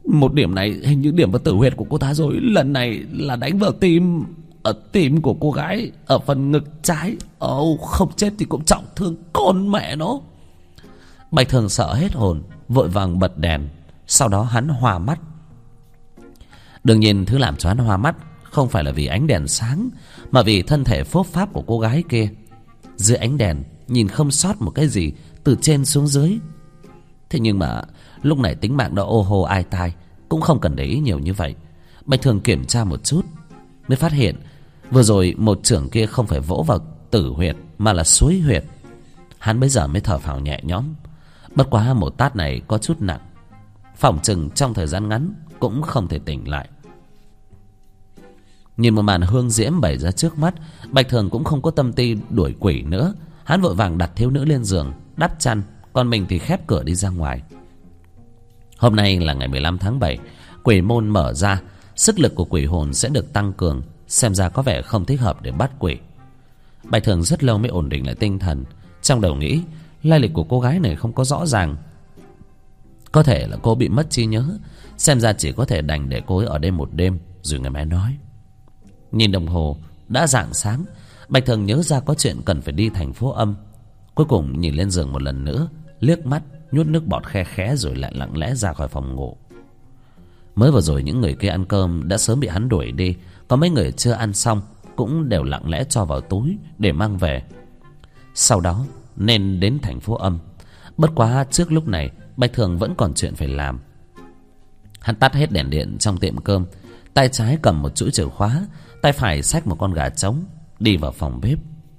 Một điểm này hình như điểm vào tử huyệt của cô ta rồi. Lần này là đánh vào tim, ở tim của cô gái, ở phần ngực trái. Không chết thì cũng trọng thương con mẹ nó. Bạch Thường sợ hết hồn, vội vàng bật đèn. Sau đó hắn hoa mắt. Đương nhiên thứ làm cho hắn hoa mắt không phải là vì ánh đèn sáng, mà vì thân thể phốp pháp của cô gái kia. Dưới ánh đèn nhìn không sót một cái gì từ trên xuống dưới. Thế nhưng mà lúc này tính mạng đã ô hô ai tai, cũng không cần để ý nhiều như vậy. Bạch Thường kiểm tra một chút mới phát hiện vừa rồi một chưởng kia không phải vỗ vào tử huyệt mà là suối huyệt. Hắn bây giờ mới thở phào nhẹ nhõm. Bất quá một tát này có chút nặng, phỏng chừng trong thời gian ngắn cũng không thể tỉnh lại. Nhìn một màn hương diễm bày ra trước mắt, Bạch Thường cũng không có tâm tư đuổi quỷ nữa. Hắn vội vàng đặt thiếu nữ lên giường, đắp chăn, còn mình thì khép cửa đi ra ngoài. Hôm nay là ngày 15 tháng 7, quỷ môn mở ra, sức lực của quỷ hồn sẽ được tăng cường. Xem ra có vẻ không thích hợp để bắt quỷ. Bạch Thường rất lâu mới ổn định lại tinh thần. Trong đầu nghĩ lai lịch của cô gái này không có rõ ràng, có thể là cô bị mất trí nhớ. Xem ra chỉ có thể đành để cô ấy ở đây một đêm rồi ngày mai nói. Nhìn đồng hồ đã rạng sáng, Bạch Thường nhớ ra có chuyện cần phải đi thành phố Âm. Cuối cùng nhìn lên giường một lần nữa, liếc mắt nuốt nước bọt khe khẽ rồi lại lặng lẽ ra khỏi phòng ngủ. Mới vừa rồi những người kia ăn cơm đã sớm bị hắn đuổi đi, có mấy người chưa ăn xong cũng đều lặng lẽ cho vào túi để mang về. Sau đó nên đến thành phố Âm. Bất quá trước lúc này Bạch Thường vẫn còn chuyện phải làm. Hắn tắt hết đèn điện trong tiệm cơm, tay trái cầm một chuỗi chìa khóa, tay phải xách một con gà trống, đi vào phòng bếp.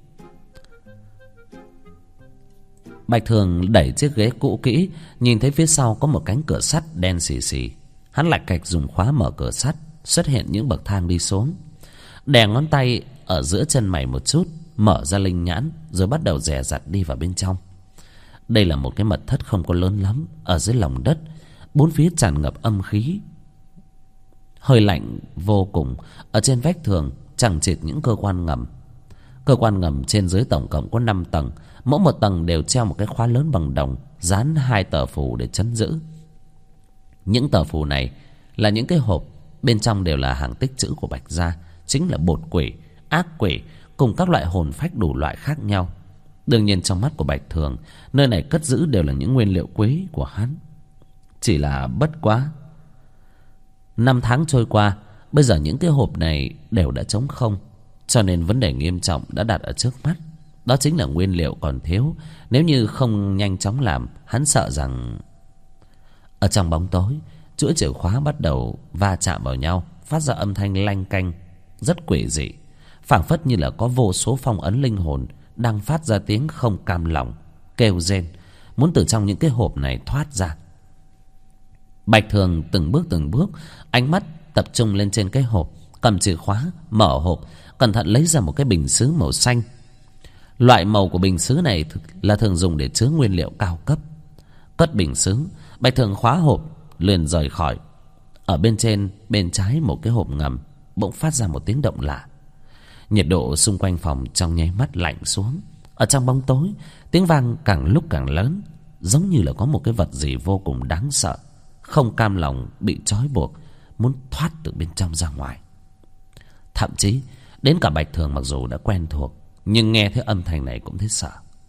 Bạch Thường đẩy chiếc ghế cũ kỹ, nhìn thấy phía sau có một cánh cửa sắt đen xì xì. Hắn lạch cạch dùng khóa mở cửa sắt, xuất hiện những bậc thang đi xuống. Đè ngón tay ở giữa chân mày một chút, mở ra linh nhãn, rồi bắt đầu dè dặt đi vào bên trong. Đây là một cái mật thất không có lớn lắm, ở dưới lòng đất, bốn phía tràn ngập âm khí, hơi lạnh vô cùng. Ở trên vách tường chằng chịt những cơ quan ngầm. Cơ quan ngầm trên dưới tổng cộng có 5 tầng, mỗi một tầng đều treo một cái khóa lớn bằng đồng, dán 2 tờ phù để trấn giữ. Những tờ phù này là những cái hộp, bên trong đều là hàng tích trữ của Bạch gia, chính là bột quỷ, ác quỷ cùng các loại hồn phách đủ loại khác nhau. Đương nhiên trong mắt của Bạch Thường, nơi này cất giữ đều là những nguyên liệu quý của hắn. Chỉ là bất quá, 5 tháng trôi qua, bây giờ những cái hộp này đều đã trống không. Cho nên vấn đề nghiêm trọng đã đặt ở trước mắt. Đó chính là nguyên liệu còn thiếu. Nếu như không nhanh chóng làm, hắn sợ rằng... Ở trong bóng tối, chuỗi chìa khóa bắt đầu va chạm vào nhau, phát ra âm thanh lanh canh rất quỷ dị, phảng phất như là có vô số phong ấn linh hồn đang phát ra tiếng không cam lòng, kêu rên, muốn từ trong những cái hộp này thoát ra. Bạch Thường từng bước, ánh mắt tập trung lên trên cái hộp, cầm chìa khóa mở hộp, cẩn thận lấy ra một cái bình sứ màu xanh. Loại màu của bình sứ này là thường dùng để chứa nguyên liệu cao cấp. Cất bình sứ, Bạch Thường khóa hộp, liền rời khỏi. Ở bên trên bên trái một cái hộp ngầm bỗng phát ra một tiếng động lạ. Nhiệt độ xung quanh phòng trong nháy mắt lạnh xuống. Ở trong bóng tối, tiếng vang càng lúc càng lớn, giống như là có một cái vật gì vô cùng đáng sợ, không cam lòng bị trói buộc, muốn thoát từ bên trong ra ngoài. Thậm chí đến cả Bạch Thường mặc dù đã quen thuộc, nhưng nghe thấy âm thanh này cũng thấy sợ.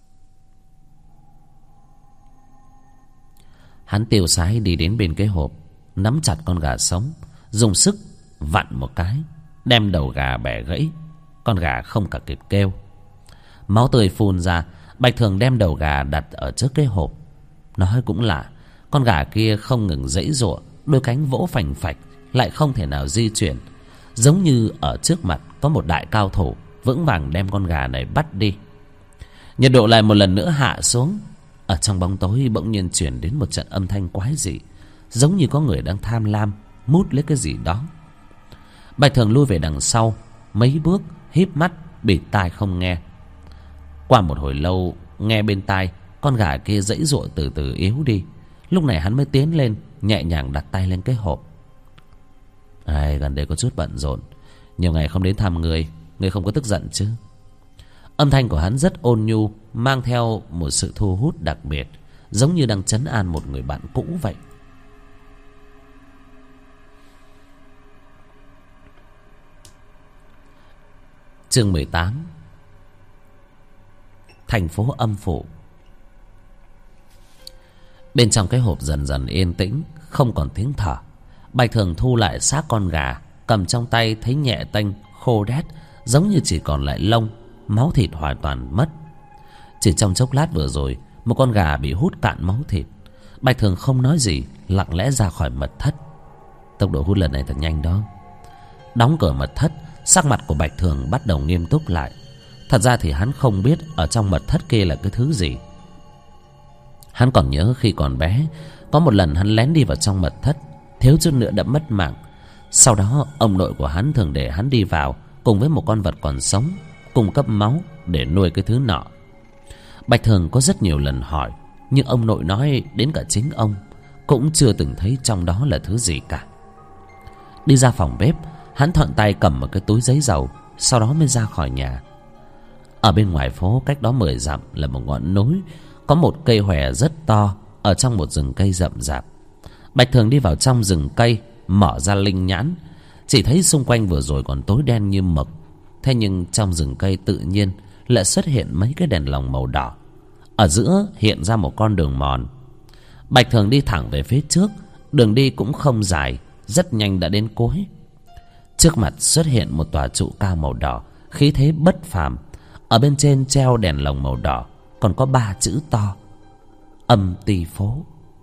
Hắn tiêu sái đi đến bên cái hộp, nắm chặt con gà sống, dùng sức vặn một cái, đem đầu gà bẻ gãy. Con gà không cả kịp kêu, máu tươi phun ra. Bạch Thường đem đầu gà đặt ở trước cái hộp. Nói cũng lạ, con gà kia không ngừng giãy giụa, đôi cánh vỗ phành phạch, lại không thể nào di chuyển, giống như ở trước mặt có một đại cao thủ vững vàng đem con gà này bắt đi. Nhiệt độ lại một lần nữa hạ xuống. Ở trong bóng tối bỗng nhiên chuyển đến một trận âm thanh quái dị, giống như có người đang tham lam mút lấy cái gì đó. Bạch Thường lui về đằng sau mấy bước, híp mắt bịt tai không nghe. Qua một hồi lâu, nghe bên tai con gà kia giãy giụa từ từ yếu đi. Lúc này hắn mới tiến lên, nhẹ nhàng đặt tay lên cái hộp. Gần đây có chút bận rộn, nhiều ngày không đến thăm ngươi không có tức giận chứ? Âm thanh của hắn rất ôn nhu, mang theo một sự thu hút đặc biệt, giống như đang trấn an một người bạn cũ vậy. Chương 18. Thành phố âm phủ. Bên trong cái hộp dần dần yên tĩnh, không còn tiếng thở. Bạch Thường thu lại xác con gà, cầm trong tay thấy nhẹ tênh, khô đét, giống như chỉ còn lại lông, máu thịt hoàn toàn mất. Chỉ trong chốc lát vừa rồi, một con gà bị hút cạn máu thịt. Bạch Thường không nói gì, lặng lẽ ra khỏi mật thất. Tốc độ hút lần này thật nhanh đó. Đóng cửa mật thất, sắc mặt của Bạch Thường bắt đầu nghiêm túc lại. Thật ra thì hắn không biết ở trong mật thất kia là cái thứ gì. Hắn còn nhớ khi còn bé, có một lần hắn lén đi vào trong mật thất, thiếu chút nữa đã mất mạng. Sau đó ông nội của hắn thường để hắn đi vào cùng với một con vật còn sống, cung cấp máu để nuôi cái thứ nọ. Bạch Thường có rất nhiều lần hỏi, nhưng ông nội nói đến cả chính ông cũng chưa từng thấy trong đó là thứ gì cả. Đi ra phòng bếp, hắn thuận tay cầm một cái túi giấy dầu, sau đó mới ra khỏi nhà. Ở bên ngoài phố cách đó 10 dặm là một ngọn núi, có một cây hòe rất to ở trong một rừng cây rậm rạp. Bạch Thường đi vào trong rừng cây, mở ra linh nhãn, chỉ thấy xung quanh vừa rồi còn tối đen như mực. Thế nhưng trong rừng cây tự nhiên lại xuất hiện mấy cái đèn lồng màu đỏ. Ở giữa hiện ra một con đường mòn. Bạch Thường đi thẳng về phía trước. Đường đi cũng không dài, rất nhanh đã đến cuối. Trước mặt xuất hiện một tòa trụ cao màu đỏ, khí thế bất phàm. Ở bên trên treo đèn lồng màu đỏ, còn có 3 chữ to: Âm Ti Phố.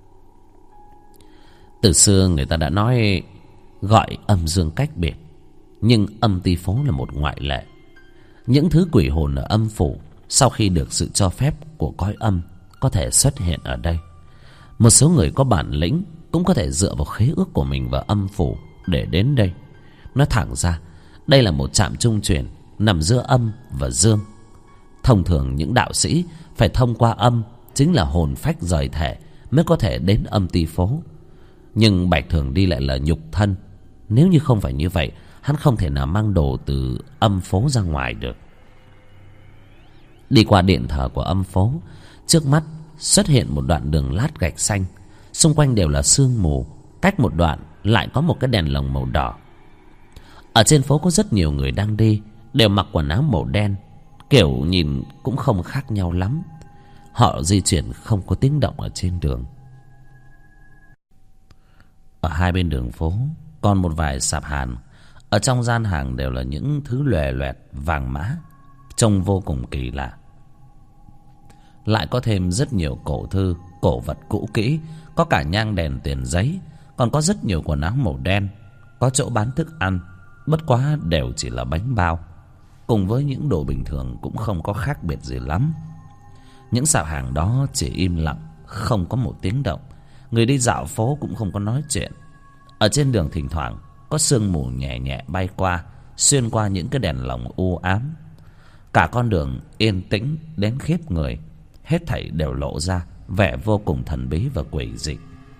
Từ xưa người ta đã nói gọi âm dương cách biệt, nhưng Âm Ti Phố là một ngoại lệ. Những thứ quỷ hồn ở âm phủ sau khi được sự cho phép của cõi âm có thể xuất hiện ở đây. Một số người có bản lĩnh cũng có thể dựa vào khế ước của mình vào âm phủ để đến đây. Nói thẳng ra, đây là một trạm trung chuyển nằm giữa âm và dương. Thông thường những đạo sĩ phải thông qua âm, chính là hồn phách rời thể, mới có thể đến Âm Ti Phố. Nhưng Bạch Thường đi lại là nhục thân. Nếu như không phải như vậy, hắn không thể nào mang đồ từ âm phố ra ngoài được. Đi qua điện thờ của âm phố, trước mắt xuất hiện một đoạn đường lát gạch xanh. Xung quanh đều là sương mù. Cách một đoạn lại có một cái đèn lồng màu đỏ. Ở trên phố có rất nhiều người đang đi, đều mặc quần áo màu đen, kiểu nhìn cũng không khác nhau lắm. Họ di chuyển không có tiếng động ở trên đường. Ở hai bên đường phố còn một vài sạp hàng. Ở trong gian hàng đều là những thứ lòe loẹt vàng mã, trông vô cùng kỳ lạ. Lại có thêm rất nhiều cổ thư, cổ vật cũ kỹ, có cả nhang đèn tiền giấy, còn có rất nhiều quần áo màu đen. Có chỗ bán thức ăn, bất quá đều chỉ là bánh bao, cùng với những đồ bình thường cũng không có khác biệt gì lắm. Những sạp hàng đó chỉ im lặng, không có một tiếng động. Người đi dạo phố cũng không có nói chuyện. Ở trên đường thỉnh thoảng có sương mù nhẹ nhẹ bay qua, xuyên qua những cái đèn lồng u ám. Cả con đường yên tĩnh đến khiếp người, hết thảy đều lộ ra vẻ vô cùng thần bí và quỷ dị.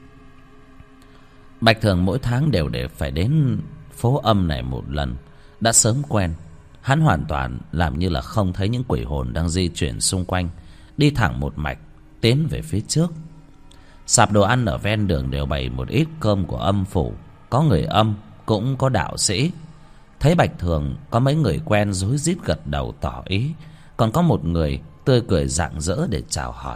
Bạch Thường mỗi tháng đều để phải đến phố âm này một lần, đã sớm quen. Hắn hoàn toàn làm như là không thấy những quỷ hồn đang di chuyển xung quanh, đi thẳng một mạch tiến về phía trước. Sạp đồ ăn ở ven đường đều bày một ít cơm của âm phủ. Có người âm, cũng có đạo sĩ. Thấy Bạch Thường, có mấy người quen rối rít gật đầu tỏ ý. Còn có một người tươi cười rạng rỡ để chào hỏi.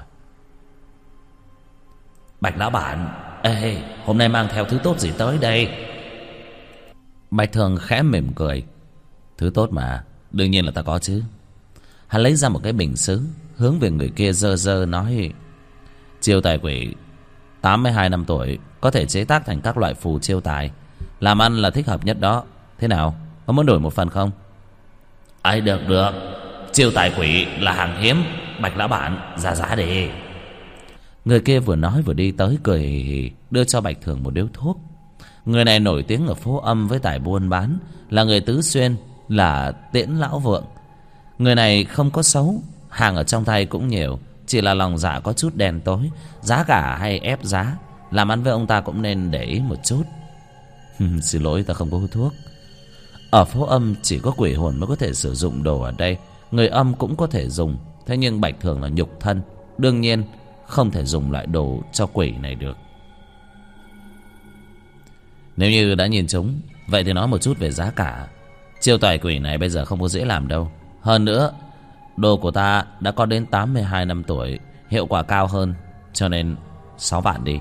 Bạch lão bản, ê, hôm nay mang theo thứ tốt gì tới đây? Bạch Thường khẽ mỉm cười. Thứ tốt mà, đương nhiên là ta có chứ. Hắn lấy ra một cái bình sứ, hướng về người kia dơ dơ nói: Chiêu tài quỷ 82 năm tuổi, có thể chế tác thành các loại phù chiêu tài, làm ăn là thích hợp nhất đó. Thế nào, có muốn đổi một phần không? Ai được được, chiêu tài quỷ là hàng hiếm, Bạch lão bản ra giá đi. Người kia vừa nói vừa đi tới, cười hì hì đưa cho Bạch Thường một điếu thuốc. Người này nổi tiếng ở phố âm với tài buôn bán, là người Tứ Xuyên, là Tiễn lão vượng. Người này không có xấu, hàng ở trong tay cũng nhiều, chỉ là lòng dạ có chút đen tối, giá cả hay ép giá. Làm ăn với ông ta cũng nên để ý một chút. Xin lỗi, ta không có hút thuốc. Ở phố âm chỉ có quỷ hồn mới có thể sử dụng đồ ở đây. Người âm cũng có thể dùng, thế nhưng Bạch Thường là nhục thân, đương nhiên không thể dùng loại đồ cho quỷ này được. Nếu như đã nhìn chúng, vậy thì nói một chút về giá cả. Chiêu tài quỷ này bây giờ không có dễ làm đâu. Hơn nữa đồ của ta đã có đến 82 năm tuổi, hiệu quả cao hơn, cho nên 6 vạn đi.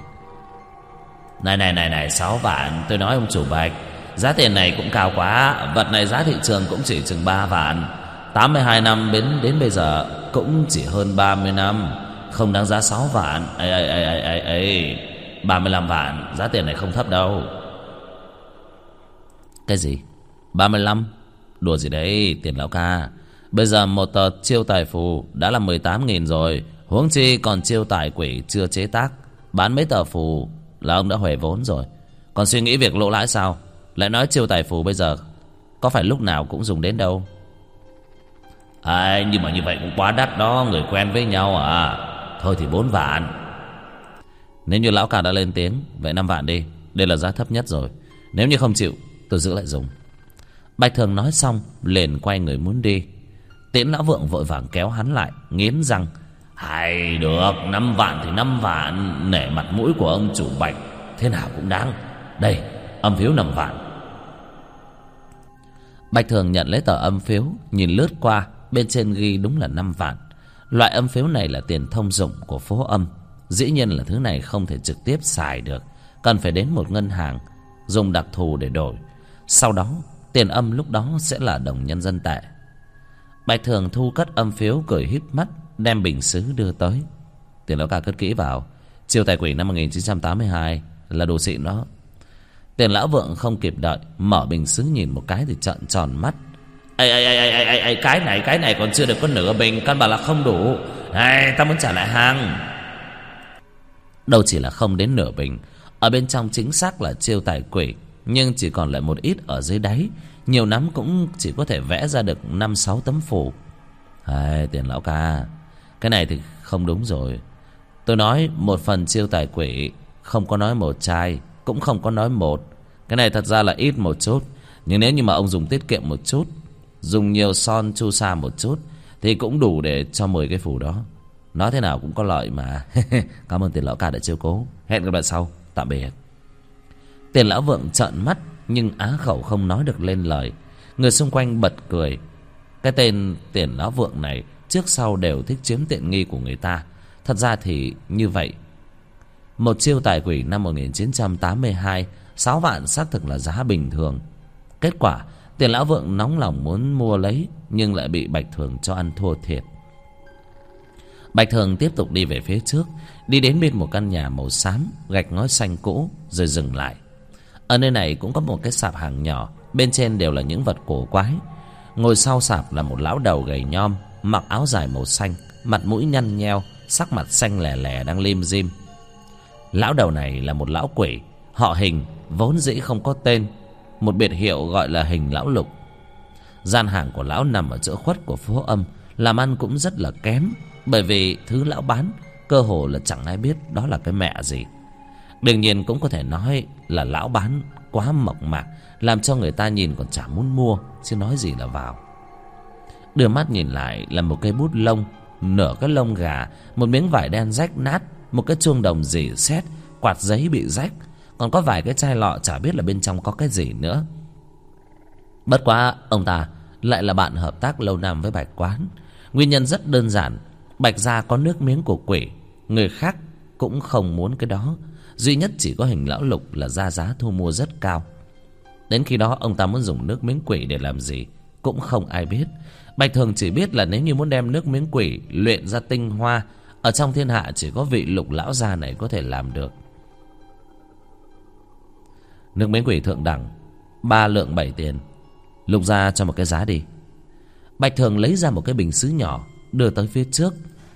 Này 6 vạn. Tôi nói ông chủ Bạch, giá tiền này cũng cao quá. Vật này giá thị trường cũng chỉ chừng 3 vạn. 82 năm đến bây giờ cũng chỉ hơn 30 năm, không đáng giá 6 vạn. 35 vạn. Giá tiền này không thấp đâu. Cái gì? 35? Đùa gì đấy Tiền lão ca. Bây giờ một tờ chiêu tài phù đã là 18.000 rồi, huống chi còn chiêu tài quỷ chưa chế tác. Bán mấy tờ phù là ông đã huề vốn rồi, còn suy nghĩ việc lỗ lãi sao? Lại nói chiêu tài phù bây giờ có phải lúc nào cũng dùng đến đâu. Nhưng mà như vậy cũng quá đắt đó, người quen với nhau à. Thôi thì 4 vạn. Nếu như lão ca đã lên tiếng, vậy 5 vạn đi. Đây là giá thấp nhất rồi. Nếu như không chịu, tôi giữ lại dùng. Bạch Thường nói xong liền quay người muốn đi. Tiễn lão vượng vội vàng kéo hắn lại, nghiến răng. Hay được, 5 vạn thì 5 vạn. Nể mặt mũi của ông chủ Bạch, thế nào cũng đáng. Đây, âm phiếu 5 vạn. Bạch Thường nhận lấy tờ âm phiếu, nhìn lướt qua, bên trên ghi đúng là 5 vạn. Loại âm phiếu này là tiền thông dụng của phố âm. Dĩ nhiên là thứ này không thể trực tiếp xài được, cần phải đến một ngân hàng dùng đặc thù để đổi. Sau đó tiền âm lúc đó sẽ là đồng nhân dân tệ. Bạch Thường thu cất âm phiếu, cười híp mắt, đem bình sứ đưa tới. Tiền lão ca cất kỹ vào. Chiêu tài quỷ năm 1982 là đồ xịn đó. Tiền lão vượng không kịp đợi, mở bình sứ nhìn một cái thì trợn tròn mắt. Cái này còn chưa được có nửa bình, căn bản là không đủ. Ta muốn trả lại hàng. Đâu chỉ là không đến nửa bình, ở bên trong chính xác là chiêu tài quỷ, nhưng chỉ còn lại một ít ở dưới đáy. Nhiều lắm cũng chỉ có thể vẽ ra được 5-6 tấm phù. Tiền lão ca, cái này thì không đúng rồi. Tôi nói một phần chiêu tài quỷ, không có nói một chai, cũng không có nói một. Cái này thật ra là ít một chút, nhưng nếu như mà ông dùng tiết kiệm một chút, dùng nhiều son chu sa một chút, thì cũng đủ để cho 10 cái phù đó. Nói thế nào cũng có lợi mà. Cảm ơn tiền lão ca đã chiếu cố. Hẹn gặp lại sau. Tạm biệt. Tiền lão vượng trợn mắt nhưng á khẩu không nói được lên lời. Người xung quanh bật cười. Cái tên tiền lão vượng này trước sau đều thích chiếm tiện nghi của người ta. Thật ra thì như vậy. Một chiêu tài quỷ năm 1982, 6 vạn xác thực là giá bình thường. Kết quả tiền lão vượng nóng lòng muốn mua lấy, nhưng lại bị Bạch Thường cho ăn thua thiệt. Bạch Thường tiếp tục đi về phía trước, đi đến bên một căn nhà màu xám, gạch ngói xanh cũ, rồi dừng lại. Ở nơi này cũng có một cái sạp hàng nhỏ, bên trên đều là những vật cổ quái. Ngồi sau sạp là một lão đầu gầy nhom, mặc áo dài màu xanh, mặt mũi nhăn nheo, sắc mặt xanh lè lè đang lim dim. Lão đầu này là một lão quỷ, họ Hình, vốn dĩ không có tên, một biệt hiệu gọi là Hình Lão Lục. Gian hàng của lão nằm ở chỗ khuất của phố âm, làm ăn cũng rất là kém, bởi vì thứ lão bán cơ hồ là chẳng ai biết đó là cái mẹ gì. Đương nhiên cũng có thể nói là lão bán quá mộc mạc, làm cho người ta nhìn còn chả muốn mua, chứ nói gì là vào. Đưa mắt nhìn lại là một cây bút lông, nửa cái lông gà, một miếng vải đen rách nát, một cái chuông đồng rỉ sét, quạt giấy bị rách, còn có vài cái chai lọ chả biết là bên trong có cái gì nữa. Bất quá ông ta lại là bạn hợp tác lâu năm với Bạch Quán. Nguyên nhân rất đơn giản, Bạch gia có nước miếng của quỷ, người khác cũng không muốn cái đó. Duy nhất chỉ có Hình Lão Lục là ra giá thu mua rất cao. Đến khi đó ông ta muốn dùng nước miếng quỷ để làm gì cũng không ai biết. Bạch Thường chỉ biết là nếu như muốn đem nước miếng quỷ luyện ra tinh hoa, ở trong thiên hạ chỉ có vị Lục lão gia này có thể làm được. Nước miếng quỷ thượng đẳng, 3 lượng 7 tiền. Lục gia cho một cái giá đi. Bạch Thường lấy ra một cái bình sứ nhỏ, đưa tới phía trước.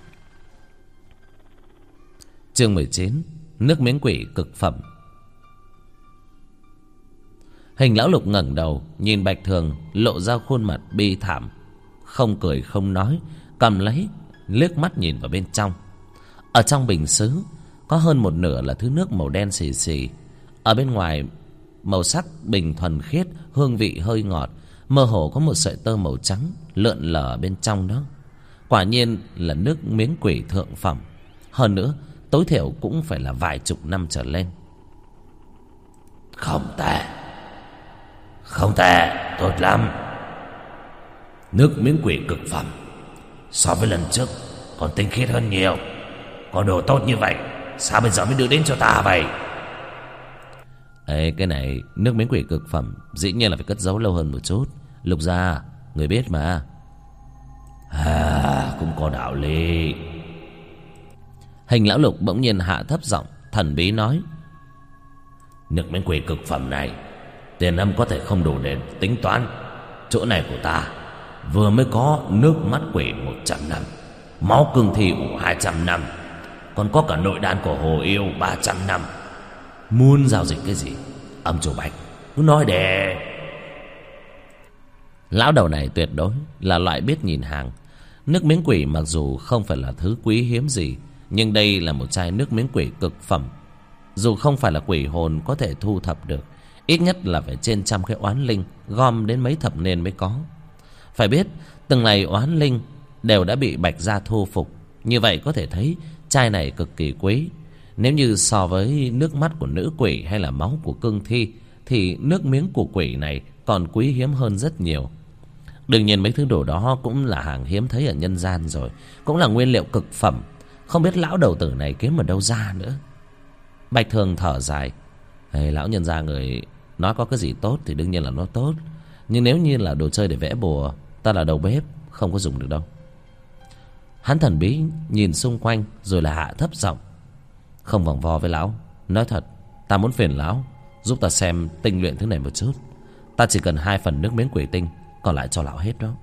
Chương 19, nước miếng quỷ cực phẩm. Hình Lão Lục ngẩng đầu nhìn Bạch Thường, lộ ra khuôn mặt bi thảm, không cười không nói, cầm lấy liếc mắt nhìn vào bên trong. Ở trong bình sứ có hơn một nửa là thứ nước màu đen xì xì. Ở bên ngoài màu sắc bình thuần khiết, hương vị hơi ngọt, mơ hồ có một sợi tơ màu trắng lượn lờ bên trong đó. Quả nhiên là nước miếng quỷ thượng phẩm, hơn nữa tối thiểu cũng phải là vài chục năm trở lên. Không tệ, tốt lắm.
Nước miếng quỷ cực phẩm, so với lần trước còn tinh khiết hơn nhiều. Có đồ tốt như vậy, sao bây giờ mới đưa đến cho ta vậy?
Ê, cái này nước miếng quỷ cực phẩm dĩ nhiên là phải cất giấu lâu hơn một chút. Lục gia, người biết mà.
Cũng có đạo lý.
Hình lão Lục bỗng nhiên hạ thấp giọng, thần bí nói:
Nước miếng quỷ cực phẩm này, tiền âm có thể không đủ để tính toán. Chỗ này của ta vừa mới có nước mắt quỷ 100 năm, máu cương thi ủ 200 năm, còn có cả nội đan của hồ yêu 300 năm. Muốn giao dịch cái gì, âm chủ Bạch cứ nói để.
Lão đầu này tuyệt đối là loại biết nhìn hàng. Nước miếng quỷ mặc dù không phải là thứ quý hiếm gì, nhưng đây là một chai nước miếng quỷ cực phẩm. Dù không phải là quỷ hồn có thể thu thập được, ít nhất là phải trên trăm cái oán linh gom đến mấy thập niên mới có. Phải biết từng này oán linh đều đã bị Bạch gia thu phục. Như vậy có thể thấy chai này cực kỳ quý. Nếu như so với nước mắt của nữ quỷ hay là máu của cương thi, thì nước miếng của quỷ này còn quý hiếm hơn rất nhiều. Đương nhiên mấy thứ đồ đó cũng là hàng hiếm thấy ở nhân gian rồi, cũng là nguyên liệu cực phẩm. Không biết lão đầu tử này kiếm ở đâu ra nữa. Bạch Thường thở dài: lão nhân gia người nói có cái gì tốt thì đương nhiên là nó tốt, nhưng nếu như là đồ chơi để vẽ bùa, ta là đầu bếp không có dùng được đâu. Hắn thần bí nhìn xung quanh rồi là hạ thấp giọng: Không vòng vo với lão, nói thật, ta muốn phiền lão giúp ta xem tinh luyện thứ này một chút. Ta chỉ cần 2 phần nước miếng quỷ tinh, còn lại cho lão hết đó.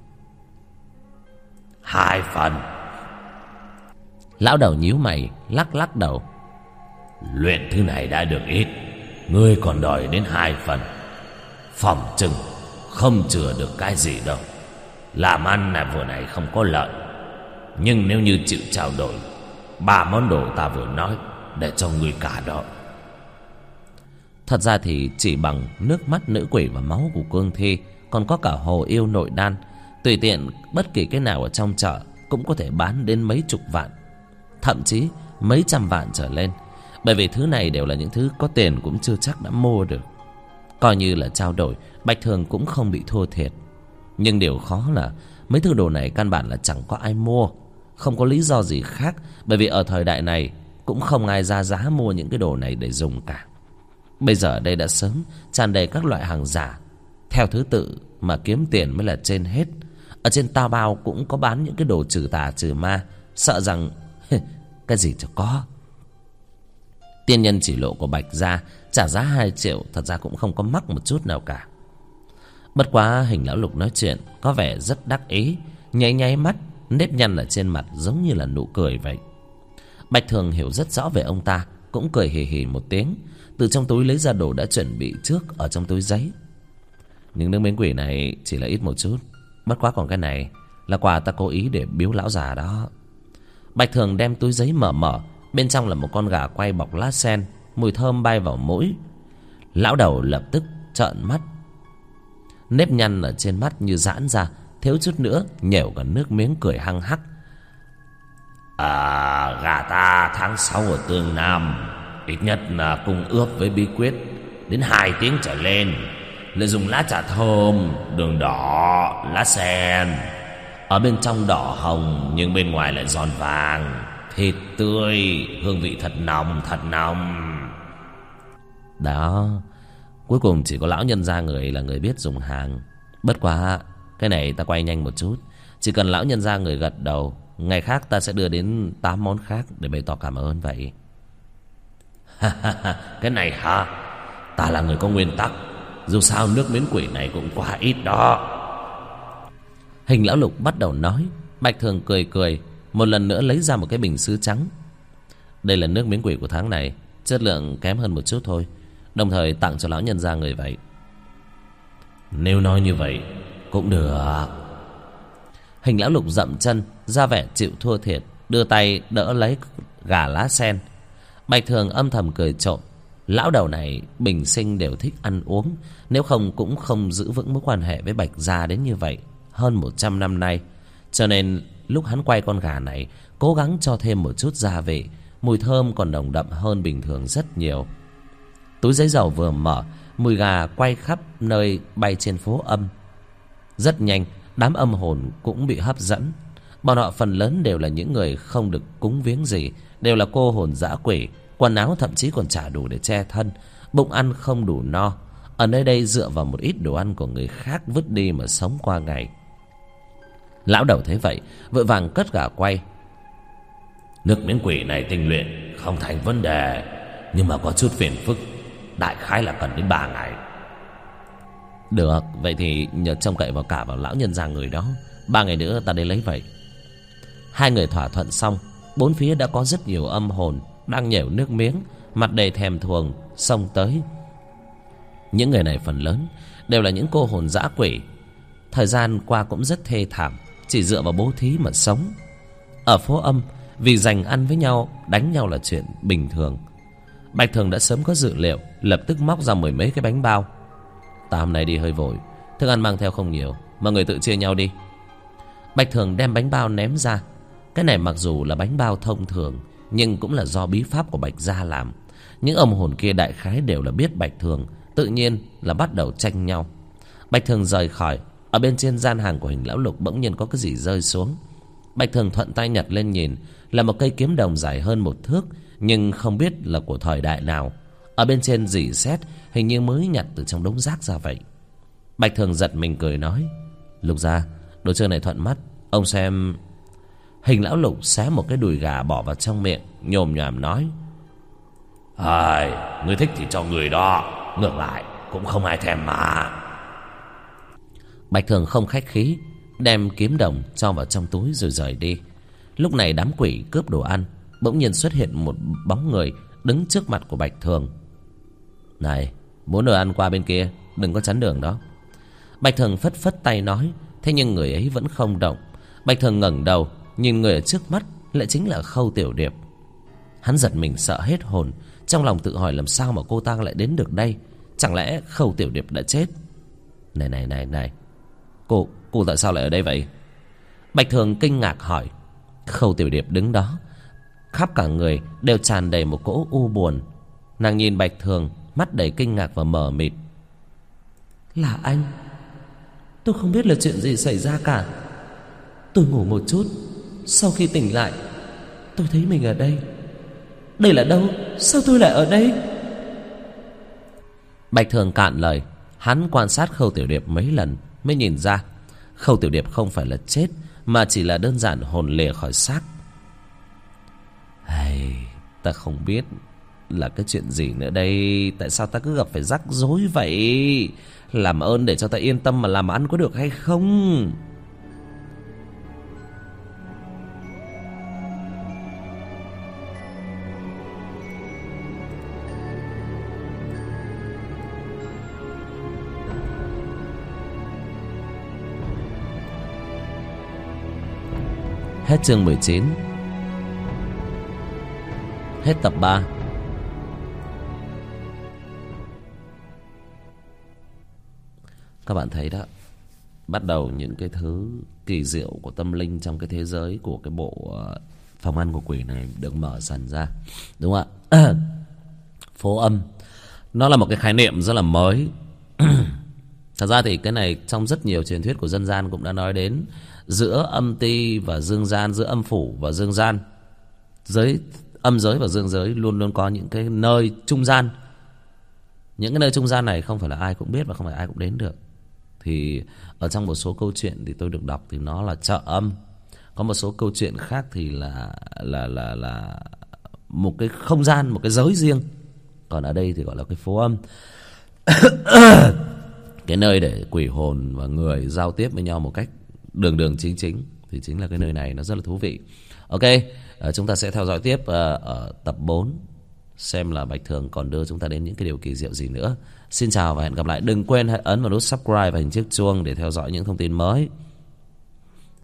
2 phần?
Lão đầu nhíu mày lắc lắc đầu:
Luyện thứ này đã được ít, ngươi còn đòi đến 2 phần, phỏng chừng không chừa được cái gì đâu. Làm ăn là vừa này không có lợi, nhưng nếu như chịu trao đổi 3 món đồ ta vừa nói để cho ngươi cả đó.
Thật ra thì chỉ bằng nước mắt nữ quỷ và máu của cương thi, còn có cả hồ yêu nội đan, tùy tiện bất kỳ cái nào ở trong chợ cũng có thể bán đến mấy chục vạn, thậm chí mấy trăm vạn trở lên. Bởi vì thứ này đều là những thứ có tiền cũng chưa chắc đã mua được. Coi như là trao đổi, Bạch Thường cũng không bị thua thiệt. Nhưng điều khó là mấy thứ đồ này căn bản là chẳng có ai mua. Không có lý do gì khác, bởi vì ở thời đại này cũng không ai ra giá mua những cái đồ này để dùng cả. Bây giờ ở đây đã sớm tràn đầy các loại hàng giả, theo thứ tự mà kiếm tiền mới là trên hết. Ở trên Taobao cũng có bán những cái đồ trừ tà trừ ma, sợ rằng cái gì cho có. Tiên nhân chỉ lộ của Bạch gia trả giá 2 triệu thật ra cũng không có mắc một chút nào cả. Bất quá Hình lão Lục nói chuyện có vẻ rất đắc ý, nháy nháy mắt, nếp nhăn ở trên mặt giống như là nụ cười vậy. Bạch Thường hiểu rất rõ về ông ta, cũng cười hì hì một tiếng, từ trong túi lấy ra đồ đã chuẩn bị trước ở trong túi giấy. Những nước miếng quỷ này chỉ là ít một chút, bất quá còn cái này là quà ta cố ý để biếu lão già đó. Bạch Thường đem túi giấy mở, bên trong là một con gà quay bọc lá sen, mùi thơm bay vào mũi. Lão đầu lập tức trợn mắt, nếp nhăn ở trên mắt như giãn ra, thiếu chút nữa nhểu cả nước miếng, cười hăng hắc:
Gà ta tháng 6 ở Tương Nam, ít nhất là cung ướp với bí quyết đến 2 tiếng trở lên, lại dùng lá trà thơm, đường đỏ, lá sen, ở bên trong đỏ hồng nhưng bên ngoài lại giòn vàng, thịt tươi, hương vị thật nồng, thật nồng.
Đó, cuối cùng chỉ có lão nhân gia người là người biết dùng hàng. Bất quá cái này ta quay nhanh một chút, chỉ cần lão nhân gia người gật đầu, ngày khác ta sẽ đưa đến 8 món khác để bày tỏ cảm ơn vậy.
Cái này hả? Ta là người có nguyên tắc, dù sao nước miếng quỷ này cũng quá ít đó.
Hình lão Lục bắt đầu nói. Bạch Thường cười cười, một lần nữa lấy ra một cái bình sứ trắng. Đây là nước miếng quỷ của tháng này, chất lượng kém hơn một chút thôi, đồng thời tặng cho lão nhân gia người vậy.
Nếu nói như vậy cũng được.
Hình lão Lục dậm chân, ra vẻ chịu thua thiệt, đưa tay đỡ lấy gà lá sen. Bạch Thường âm thầm cười trộm. Lão đầu này bình sinh đều thích ăn uống, nếu không cũng không giữ vững mối quan hệ với Bạch gia đến như vậy hơn 100 năm nay. Cho nên lúc hắn quay con gà này, cố gắng cho thêm một chút gia vị, mùi thơm còn nồng đậm hơn bình thường rất nhiều. Túi giấy dầu vừa mở, mùi gà quay khắp nơi bay trên phố âm. Rất nhanh, đám âm hồn cũng bị hấp dẫn. Bọn họ phần lớn đều là những người không được cúng viếng gì, đều là cô hồn dã quỷ, quần áo thậm chí còn chả đủ để che thân, bụng ăn không đủ no. Ở nơi đây dựa vào một ít đồ ăn của người khác vứt đi mà sống qua ngày. Lão đầu thấy vậy vội vàng cất gà quay.
Nước miếng quỷ này tinh luyện không thành vấn đề, nhưng mà có chút phiền phức, đại khái là cần đến 3 ngày.
Được, vậy thì nhờ trông cậy vào cả vào lão nhân gia người đó, 3 ngày nữa ta đến lấy vậy. Hai người thỏa thuận xong, bốn phía đã có rất nhiều âm hồn đang nhểu nước miếng, mặt đầy thèm thuồng xông tới. Những người này phần lớn đều là những cô hồn dã quỷ. Thời gian qua cũng rất thê thảm, chỉ dựa vào bố thí mà sống. Ở phố âm, vì giành ăn với nhau, đánh nhau là chuyện bình thường. Bạch Thường đã sớm có dự liệu, lập tức móc ra 10 mấy cái bánh bao. Ta hôm nay đi hơi vội, thức ăn mang theo không nhiều, mọi người tự chia nhau đi. Bạch Thường đem bánh bao ném ra. Cái này mặc dù là bánh bao thông thường, nhưng cũng là do bí pháp của Bạch gia làm. Những âm hồn kia đại khái đều là biết Bạch Thường, tự nhiên là bắt đầu tranh nhau. Bạch Thường rời khỏi. Ở bên trên gian hàng của Hình Lão Lục bỗng nhiên có cái gì rơi xuống. Bạch Thường thuận tay nhặt lên nhìn, là một cây kiếm đồng dài hơn 1 thước, nhưng không biết là của thời đại nào. Ở bên trên rỉ sét, hình như mới nhặt từ trong đống rác ra vậy. Bạch Thường giật mình cười nói: Lục gia, đồ chơi này thuận mắt, ông xem. Hình Lão Lục xé một cái đùi gà bỏ vào trong miệng, nhồm nhòm nói:
Ai, người thích thì cho người đó, ngược lại cũng không ai thèm mà.
Bạch Thường không khách khí, đem kiếm đồng cho vào trong túi rồi rời đi. Lúc này đám quỷ cướp đồ ăn bỗng nhiên xuất hiện một bóng người đứng trước mặt của Bạch Thường. Này, muốn đồ ăn qua bên kia, đừng có chắn đường đó. Bạch Thường phất phất tay nói, thế nhưng người ấy vẫn không động. Bạch Thường ngẩng đầu nhìn người ở trước mắt lại chính là Khâu Tiểu Điệp. Hắn giật mình sợ hết hồn, trong lòng tự hỏi làm sao mà cô ta lại đến được đây. Chẳng lẽ Khâu Tiểu Điệp đã chết? Này, cô tại sao lại ở đây vậy? Bạch Thường kinh ngạc hỏi. Khâu Tiểu Điệp đứng đó, khắp cả người đều tràn đầy một cỗ u buồn. Nàng nhìn Bạch Thường, mắt đầy kinh ngạc và mờ mịt. Là anh? Tôi không biết là chuyện gì xảy ra cả. Tôi ngủ một chút, sau khi tỉnh lại tôi thấy mình ở đây. Đây là đâu? Sao tôi lại ở đây? Bạch Thường cạn lời. Hắn quan sát Khâu Tiểu Điệp mấy lần mới nhìn ra Khâu Tiểu Điệp không phải là chết, mà chỉ là đơn giản hồn lìa khỏi xác. Ta không biết là cái chuyện gì nữa đây. Tại sao ta cứ gặp phải rắc rối vậy? Làm ơn để cho ta yên tâm mà làm ăn có được hay không? Hết chương 19. Hết tập 3. Các bạn thấy đó, bắt đầu những cái thứ kỳ diệu của tâm linh trong cái thế giới của cái bộ phòng ăn của quỷ này được mở dần ra, đúng không ạ? Phố âm nó là một cái khái niệm rất là mới. Thật ra thì cái này trong rất nhiều truyền thuyết của dân gian cũng đã nói đến. Giữa âm ti và dương gian, giữa âm phủ và dương gian, âm giới và dương giới luôn luôn có những cái nơi trung gian. Những cái nơi trung gian này không phải là ai cũng biết và không phải ai cũng đến được. Thì ở trong một số câu chuyện thì tôi được đọc thì nó là chợ âm. Có một số câu chuyện khác thì là một cái không gian, một cái giới riêng. Còn ở đây thì gọi là cái phố âm. Cái nơi để quỷ hồn và người giao tiếp với nhau một cách đường chính thì chính là cái nơi này, nó rất là thú vị. Ok, chúng ta sẽ theo dõi tiếp ở tập 4, xem là Bạch Thường còn đưa chúng ta đến những cái điều kỳ diệu gì nữa. Xin chào và hẹn gặp lại. Đừng quên hãy ấn vào nút subscribe và hình chiếc chuông để theo dõi những thông tin mới.